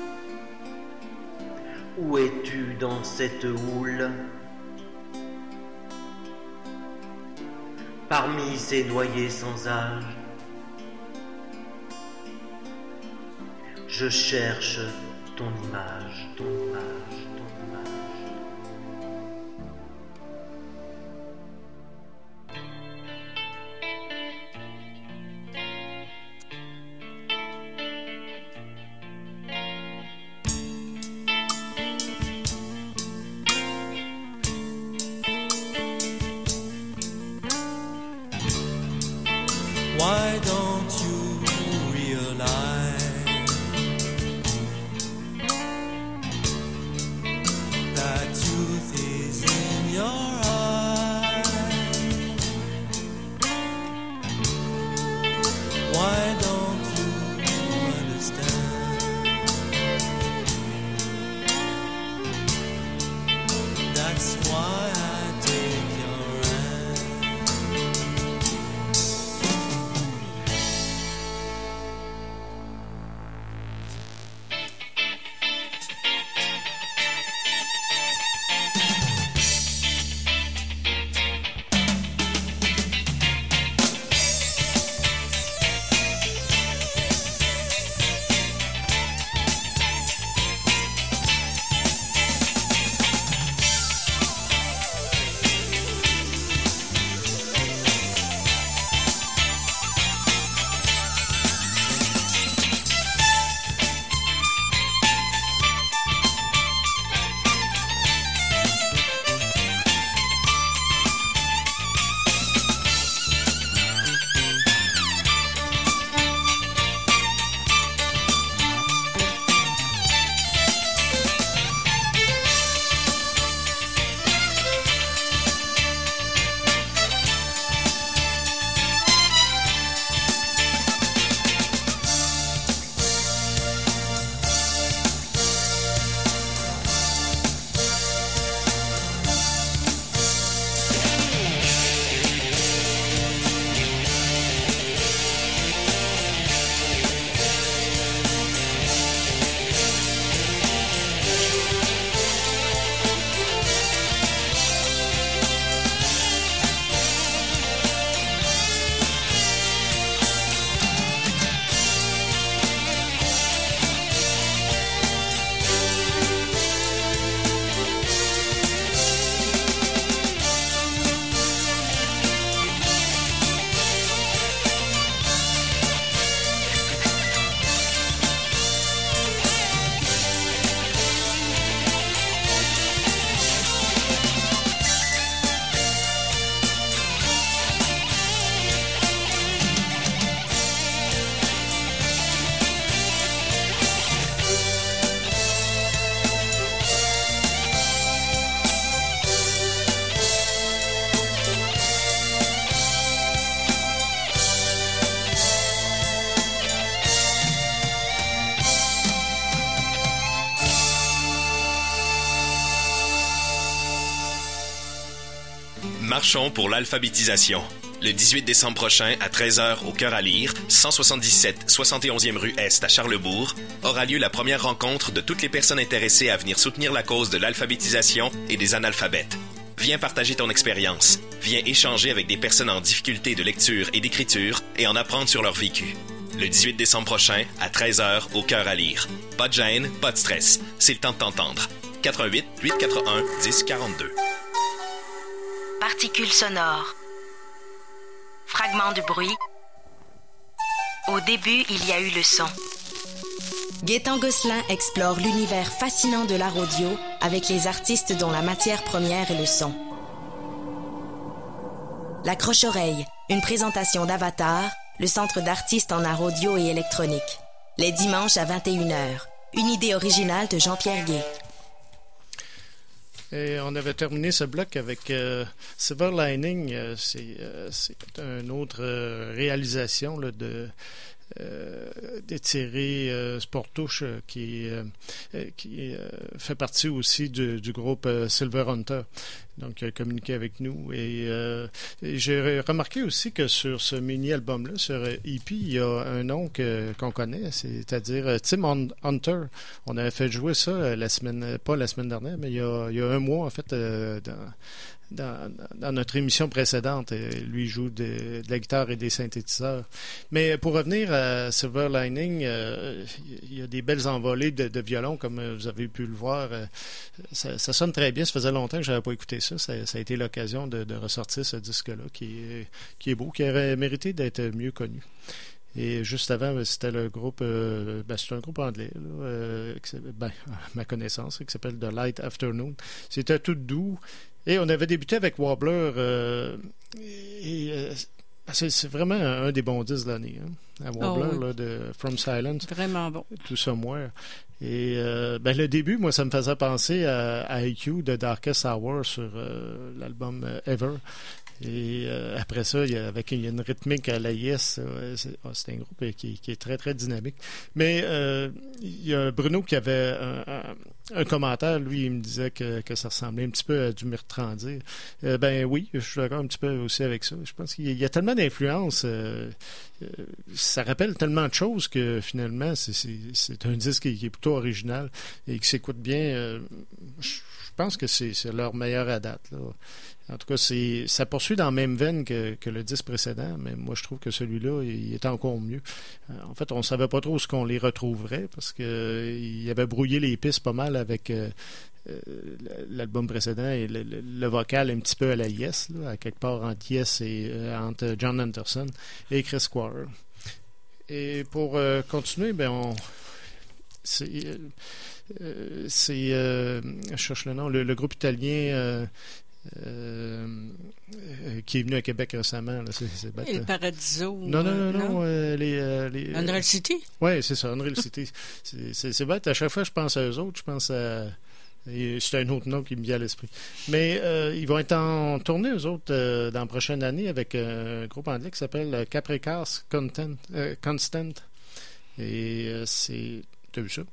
Où es-tu dans cette houle? Parmi ces noyés sans âge, je cherche ton image, ton image, ton image. Why don't you realize Marchons pour l'alphabétisation. Le 18 décembre prochain, à 13h au Cœur à lire, 177 71e rue Est à Charlesbourg, aura lieu la première rencontre de toutes les personnes intéressées à venir soutenir la cause de l'alphabétisation et des analphabètes. Viens partager ton expérience. Viens échanger avec des personnes en difficulté de lecture et d'écriture et en apprendre sur leur vécu. Le 18 décembre prochain, à 13h au Cœur à lire. Pas de gêne, pas de stress. C'est le temps de t'entendre. 88 841 1042. Particules sonores. Fragments de bruit. Au début, il y a eu le son. Gaétan Gosselin explore l'univers fascinant de l'art audio avec les artistes dont la matière première est le son. La Croche-Oreille, une présentation d'Avatar, le centre d'artistes en art audio et électronique. Les dimanches à 21h. Une idée originale de Jean-Pierre Gué. Et on avait terminé ce bloc avec Silver Lining. C'est une autre réalisation là, des Thierry Sportouche qui fait partie aussi du groupe Silver Hunter. Donc, il a communiqué avec nous. Et j'ai remarqué aussi que sur ce mini-album-là, sur EP, il y a un nom qu'on connaît, c'est-à-dire Tim Hunter. On avait fait jouer ça pas la semaine dernière, mais il y a un mois, en fait, dans notre émission précédente. Lui joue de la guitare et des synthétiseurs. Mais pour revenir à Silver Lining, il y a des belles envolées de violon, comme vous avez pu le voir. Ça sonne très bien. Ça faisait longtemps que je n'avais pas écouté ça. Ça a été l'occasion de ressortir ce disque-là, qui est beau, qui aurait mérité d'être mieux connu. Et juste avant, c'était le groupe, c'est un groupe anglais, là, à ma connaissance, qui s'appelle The Light Afternoon. C'était tout doux. Et on avait débuté avec Wobbler, c'est vraiment un des bons disques de l'année. Hein, à Wobbler, là, de From Silence. Vraiment bon. To Somewhere. Et le début, moi, ça me faisait penser à IQ de Darkest Hour sur l'album Ever. Et après ça, il y a une rythmique à la Yes. C'est un groupe qui est très, très dynamique. Mais il y a Bruno qui avait un commentaire. Lui, il me disait que ça ressemblait un petit peu à du Mirtrandir. Oui, je suis d'accord un petit peu aussi avec ça. Je pense qu'il y a tellement d'influences. Ça rappelle tellement de choses que finalement, c'est un disque qui est plutôt original et qui s'écoute bien. Je pense que c'est leur meilleur à date, là. En tout cas, ça poursuit dans la même veine que le disque précédent, mais moi, je trouve que celui-là, il est encore mieux. En fait, on ne savait pas trop ce qu'on les retrouverait, parce qu'il avait brouillé les pistes pas mal avec l'album précédent et le vocal un petit peu à la Yes, là, à quelque part entre Yes et entre John Anderson et Chris Squire. Et pour continuer, je cherche le nom, le groupe italien qui est venu à Québec récemment. Là, c'est bête. Et le Paradiso. Non. Unreal City? Oui, c'est ça, Unreal City. C'est bête. À chaque fois que je pense à eux autres, je pense à... C'est un autre nom qui me vient à l'esprit. Mais ils vont être en tournée, eux autres, dans la prochaine année avec un groupe anglais qui s'appelle Capricars Constant. Et c'est... T'as vu ça?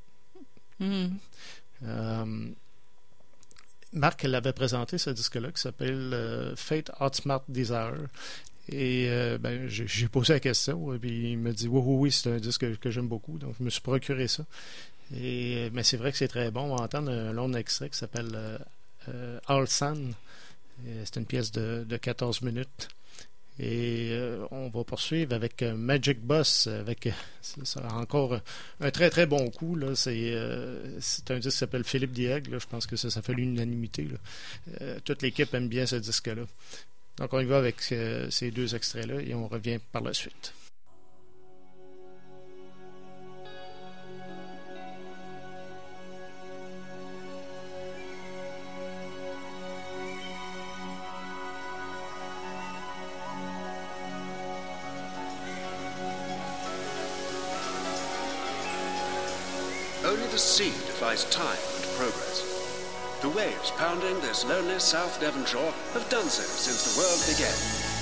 Marc l'avait présenté, ce disque-là, qui s'appelle Fate Outsmart Desire. Et j'ai posé la question, et puis il me dit oui, c'est un disque que j'aime beaucoup, donc je me suis procuré ça. Mais c'est vrai que c'est très bon. On va entendre un long extrait qui s'appelle Alsan. C'est une pièce de 14 minutes. Et on va poursuivre avec Magic Boss, avec ça encore un très très bon coup. Là. C'est un disque qui s'appelle Philippe Diègue. Je pense que ça fait l'unanimité. Toute l'équipe aime bien ce disque-là. Donc on y va avec ces deux extraits-là et on revient par la suite. Only the sea defies time and progress. The waves pounding this lonely South Devon shore have done so since the world began.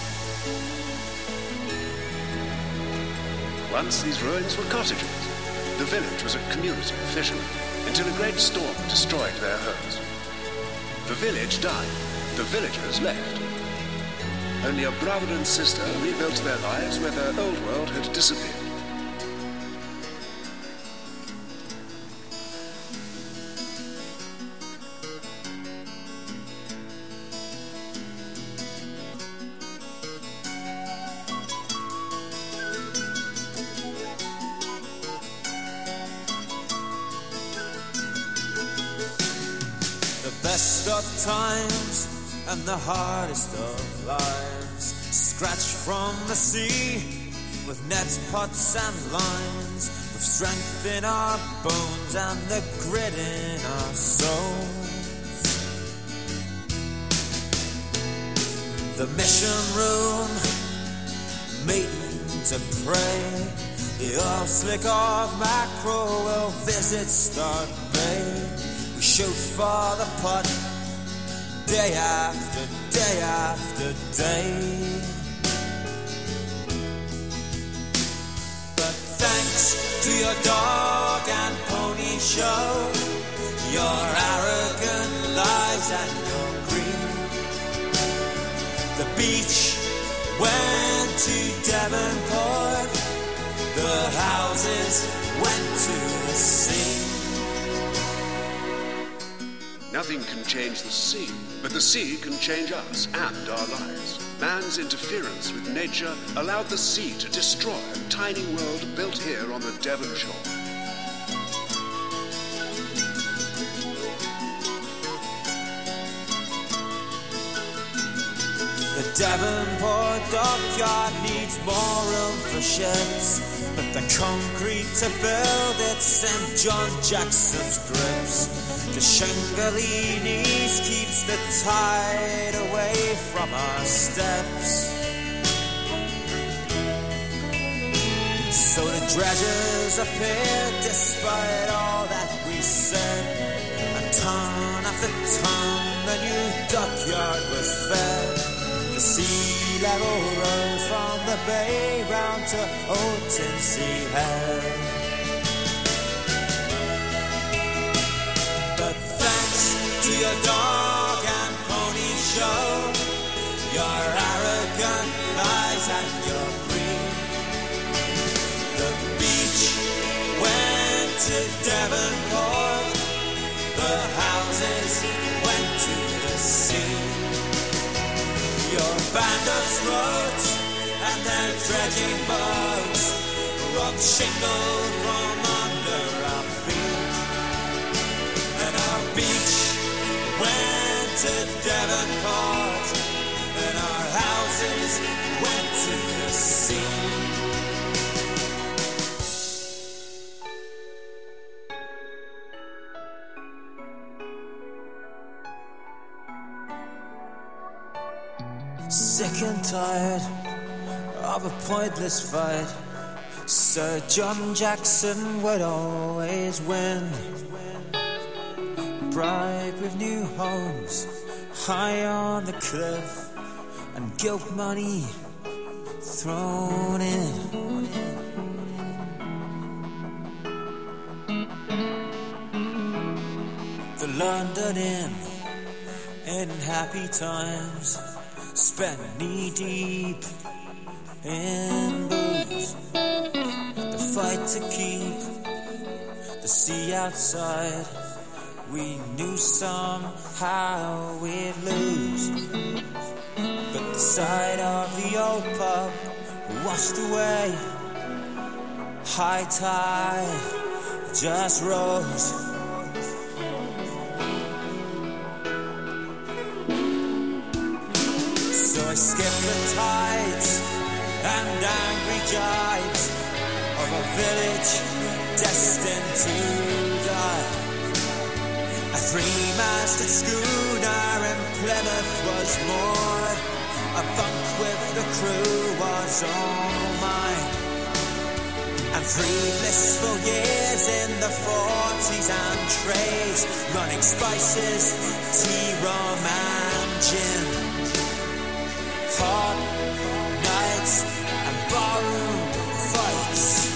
Once these ruins were cottages. The village was a community of fishermen until a great storm destroyed their homes. The village died. The villagers left. only a brother and sister rebuilt their lives where their old world had disappeared. Best of times and the hardest of lives, scratched from the sea with nets, pots and lines, with strength in our bones and the grit in our souls. The mission room, meeting to pray, the oil slick of mackerel will visit Start Bay. We shoot for the pot, day after day after day. But thanks to your dog and pony show, your arrogant lies and your greed, the beach went to Devonport, the houses went to the sea. Nothing can change the sea, but the sea can change us and our lives. Man's interference with nature allowed the sea to destroy a tiny world built here on the Devon shore. The Devonport dockyard needs more room for ships, but the concrete to build it St. John Jackson's grips. The Shangalini's keeps the tide away from our steps. So the dredgers appear despite all that we said, and ton after ton the new dockyard was fed. The sea level rose from the bay round to Otinsea Head. But thanks to your dog and pony show, your arrogant lies and your greed, the beach went to Devonport, the houses went to the sea. Your band of floats and their dredging boats rubbed shingle from under our feet, and our beach went to Devonport, and our houses went to the sea. Sick and tired of a pointless fight, Sir John Jackson would always win. Bribe with new homes high on the cliff, and guilt money thrown in. The London Inn in happy times, spent knee deep in booze. The fight to keep the sea outside, we knew somehow we'd lose. But the side of the old pub washed away, high tide just rose. So I skipped the tides and angry jibes of a village destined to die. A three-masted schooner in Plymouth was moored, a bunk with the crew was all mine, and 3 blissful years in the 40s and trades, running spices, tea, rum and gin. Hot nights and barroom fights.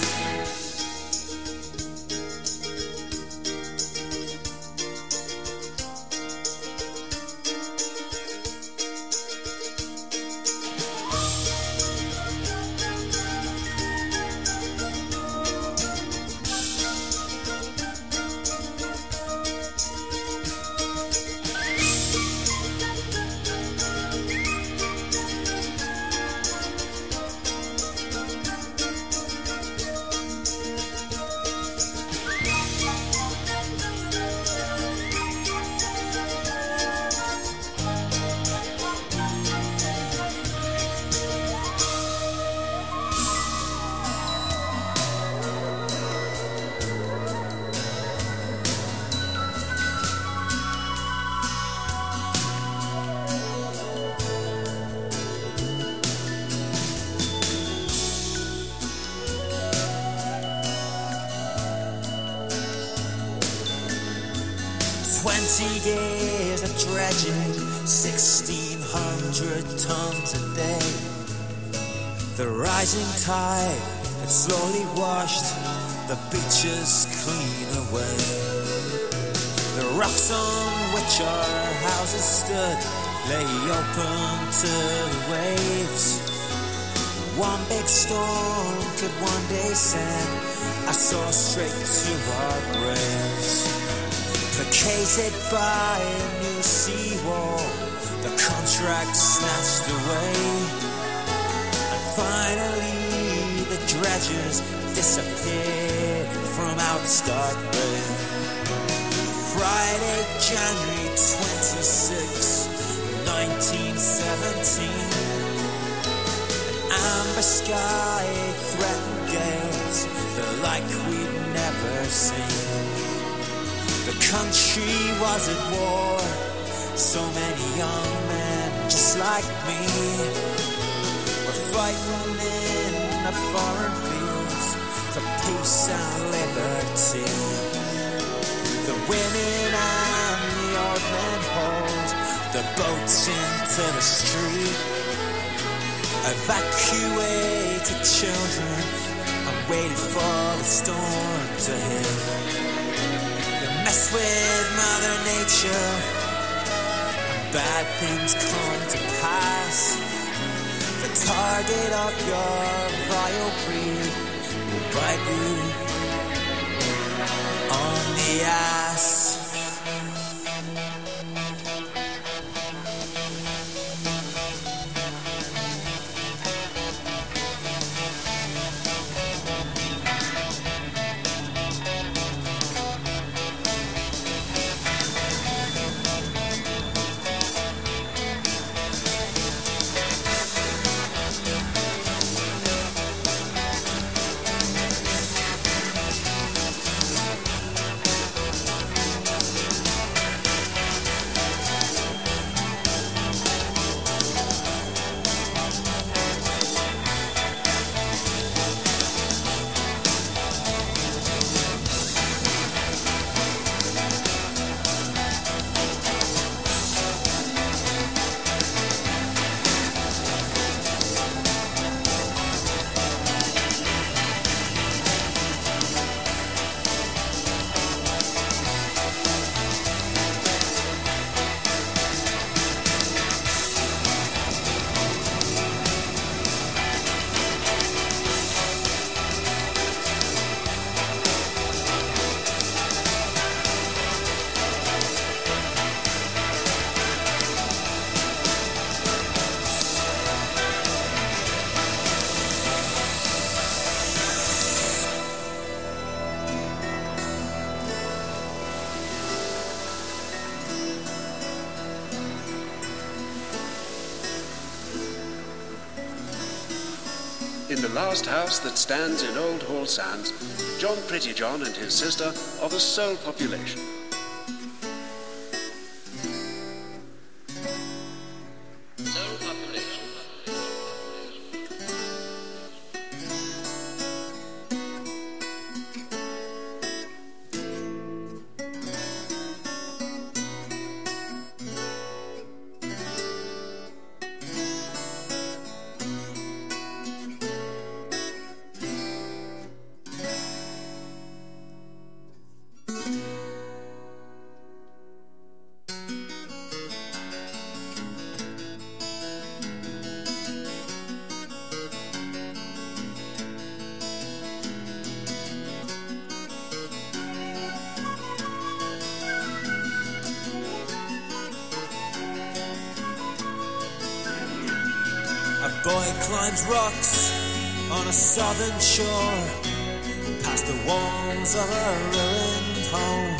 20 years of dredging, 1,600 tons a day. The rising tide had slowly washed the beaches clean away. The rocks on which our houses stood lay open to the waves. One big storm could one day send us all straight to our graves. Placated by a new seawall, the contract snatched away. And finally the dredgers disappeared from out Starkbay. Friday, January 26, 1917. An amber sky threatened gales, the like we'd never seen. The country was at war, so many young men just like me were fighting in the foreign fields for peace and liberty. The women and the old men hauled the boats into the street, evacuated children and waited for the storm to hit. Mess with Mother Nature and bad things come to pass. The target of your vile greed will bite you on the ass. In the last house that stands in Old Hall Sands, John Prettyjohn and his sister are the sole population. Boy climbs rocks on a southern shore, past the walls of a ruined home.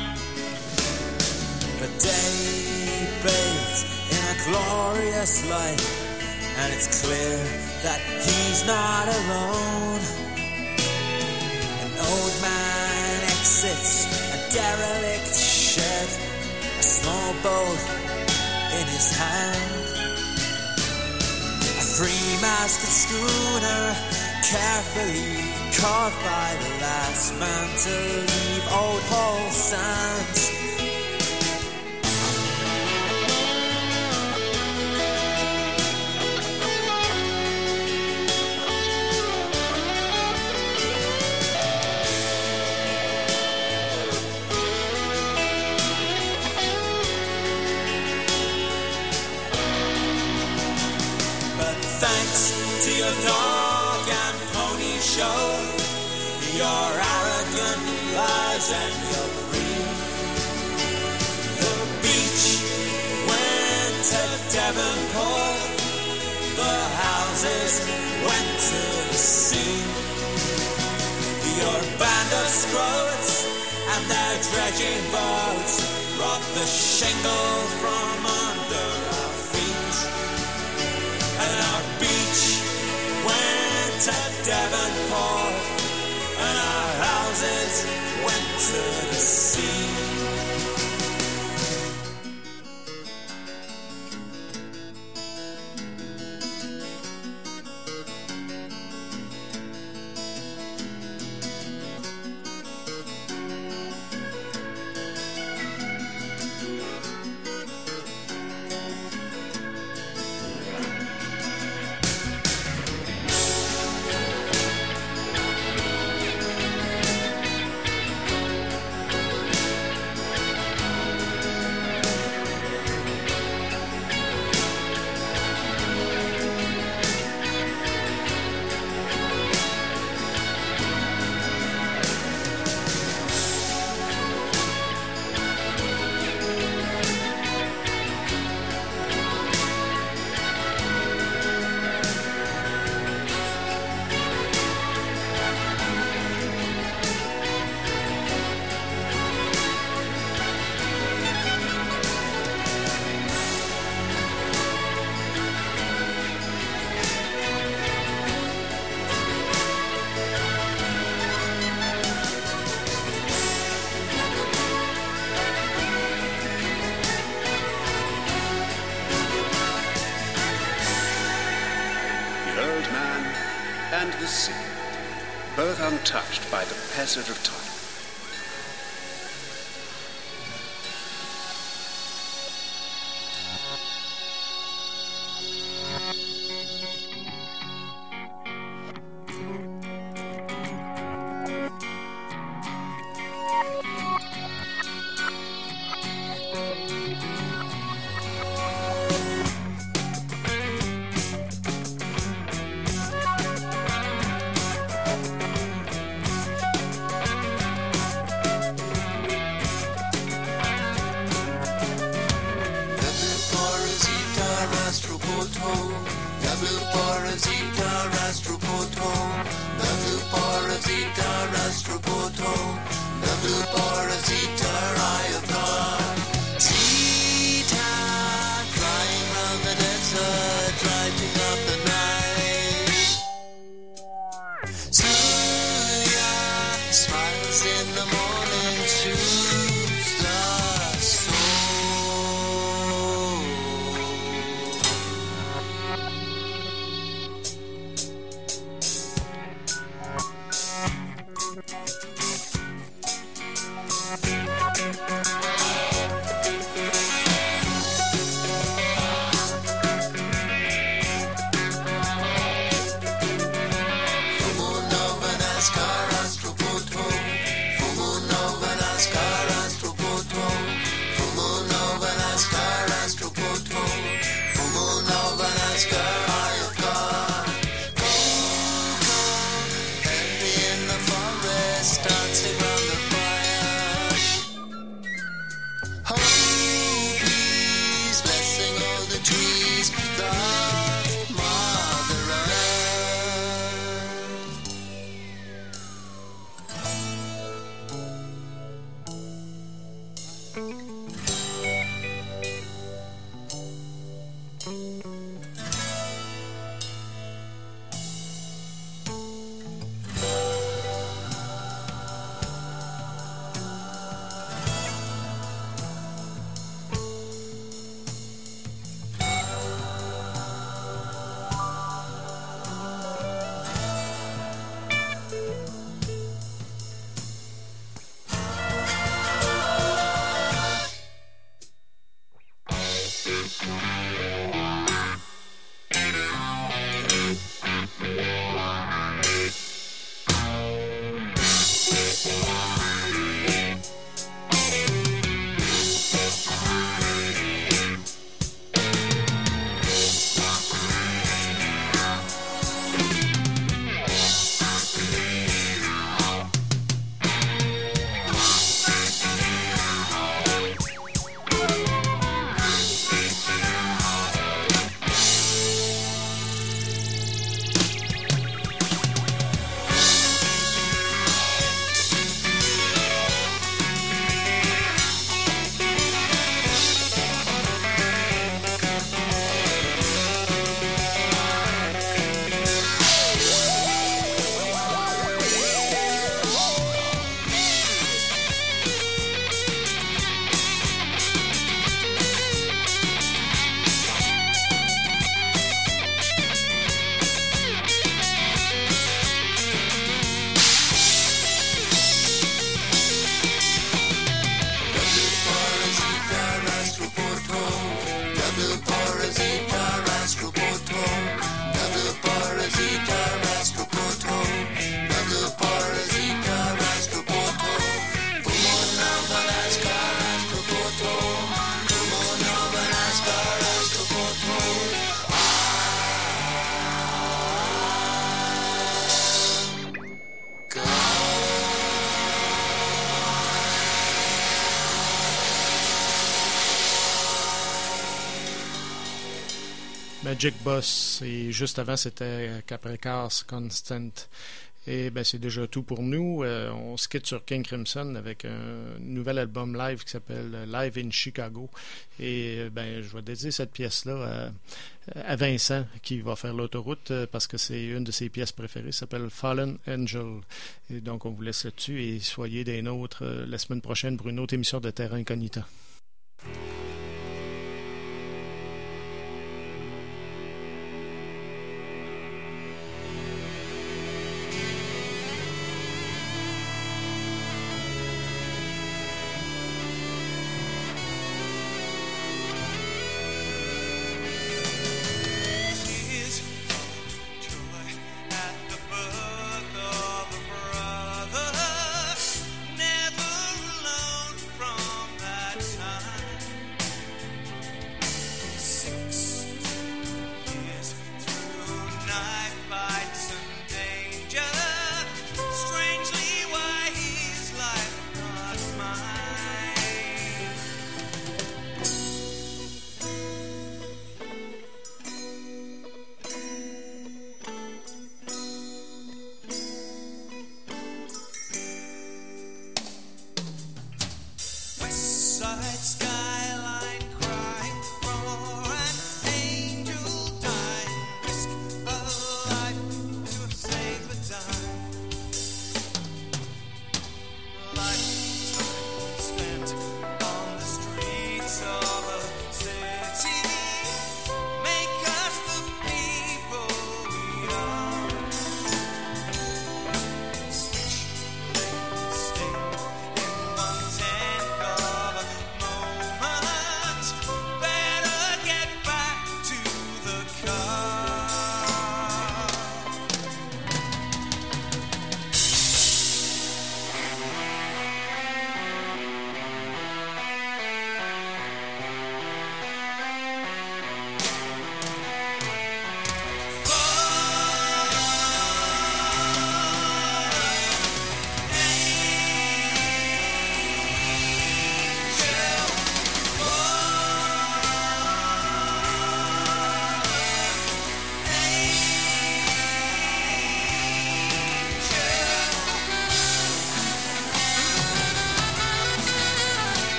The day bathes in a glorious light, and it's clear that he's not alone. An old man exits a derelict shed, a small boat in his hand. Three-masted schooner, carefully carved by the last man to leave Old Hall Sands. show your arrogant lies and your greed. The beach went to Devonport, the houses went to the sea. Your band of scroats and their dredging boats robbed the shingle from under our feet. And our beach went to Devonport, and our houses went to the sea. And the sea, both untouched by the passage of time. Magic Boss. Et juste avant, c'était Capricorn Constant. Et ben c'est déjà tout pour nous. On se quitte sur King Crimson avec un nouvel album live qui s'appelle Live in Chicago. Et ben je vais dédier cette pièce-là à Vincent qui va faire l'autoroute parce que c'est une de ses pièces préférées. Ça s'appelle Fallen Angel. Et donc on vous laisse là-dessus et soyez des nôtres la semaine prochaine pour une autre émission de Terra Incognita.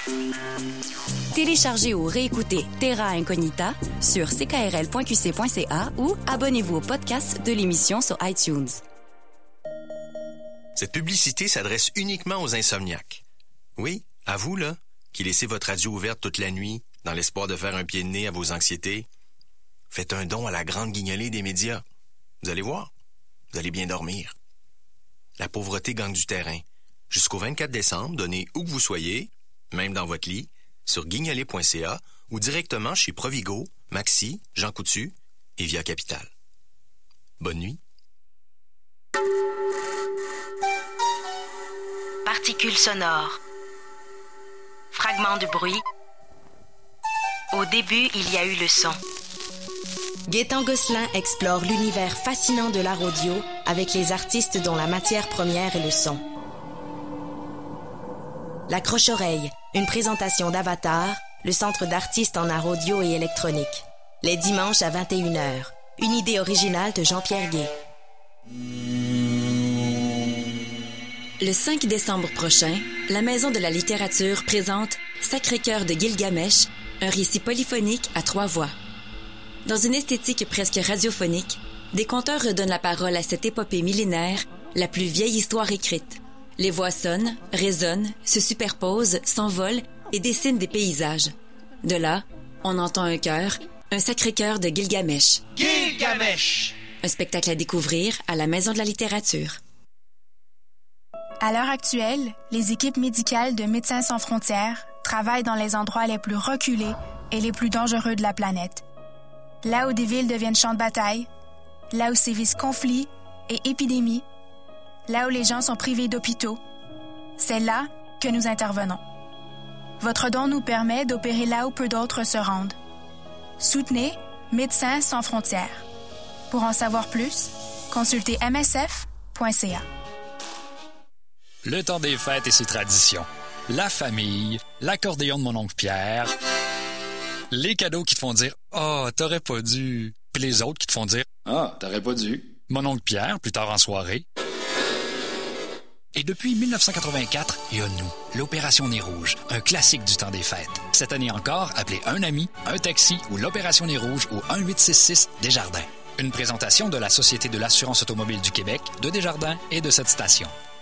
Téléchargez ou réécoutez Terra Incognita sur ckrl.qc.ca ou abonnez-vous au podcast de l'émission sur iTunes. Cette publicité s'adresse uniquement aux insomniaques. Oui, à vous, là, qui laissez votre radio ouverte toute la nuit dans l'espoir de faire un pied de nez à vos anxiétés. Faites un don à la grande guignolée des médias. Vous allez voir, vous allez bien dormir. La pauvreté gagne du terrain. Jusqu'au 24 décembre, donnez où que vous soyez, même dans votre lit, sur guignolée.ca ou directement chez Provigo, Maxi, Jean Coutu et Via Capital. Bonne nuit. Particules sonores. Fragments de bruit. Au début, il y a eu le son. Gaétan Gosselin explore l'univers fascinant de l'art audio avec les artistes dont la matière première est le son. La Croche-Oreille, une présentation d'Avatar, le centre d'artistes en art audio et électronique. Les dimanches à 21h. Une idée originale de Jean-Pierre Gué. Le 5 décembre prochain, la Maison de la littérature présente Sacré-Cœur de Gilgamesh, un récit polyphonique à 3 voix. Dans une esthétique presque radiophonique, des conteurs redonnent la parole à cette épopée millénaire, la plus vieille histoire écrite. Les voix sonnent, résonnent, se superposent, s'envolent et dessinent des paysages. De là, on entend un chœur, un Sacré-Cœur de Gilgamesh. Gilgamesh! Un spectacle à découvrir à la Maison de la littérature. À l'heure actuelle, les équipes médicales de Médecins sans frontières travaillent dans les endroits les plus reculés et les plus dangereux de la planète. Là où des villes deviennent champs de bataille, là où sévissent conflits et épidémies, là où les gens sont privés d'hôpitaux, c'est là que nous intervenons. Votre don nous permet d'opérer là où peu d'autres se rendent. Soutenez Médecins sans frontières. Pour en savoir plus, consultez msf.ca. Le temps des fêtes et ses traditions. La famille, l'accordéon de mon oncle Pierre, les cadeaux qui te font dire « Ah, t'aurais pas dû », puis les autres qui te font dire « Ah, t'aurais pas dû ». Mon oncle Pierre, plus tard en soirée. Et depuis 1984, il y a nous, l'Opération Nez Rouge, un classique du temps des fêtes. Cette année encore, appelez un ami, un taxi ou l'Opération Nez Rouge au 1-866 Desjardins. Une présentation de la Société de l'assurance automobile du Québec, de Desjardins et de cette station.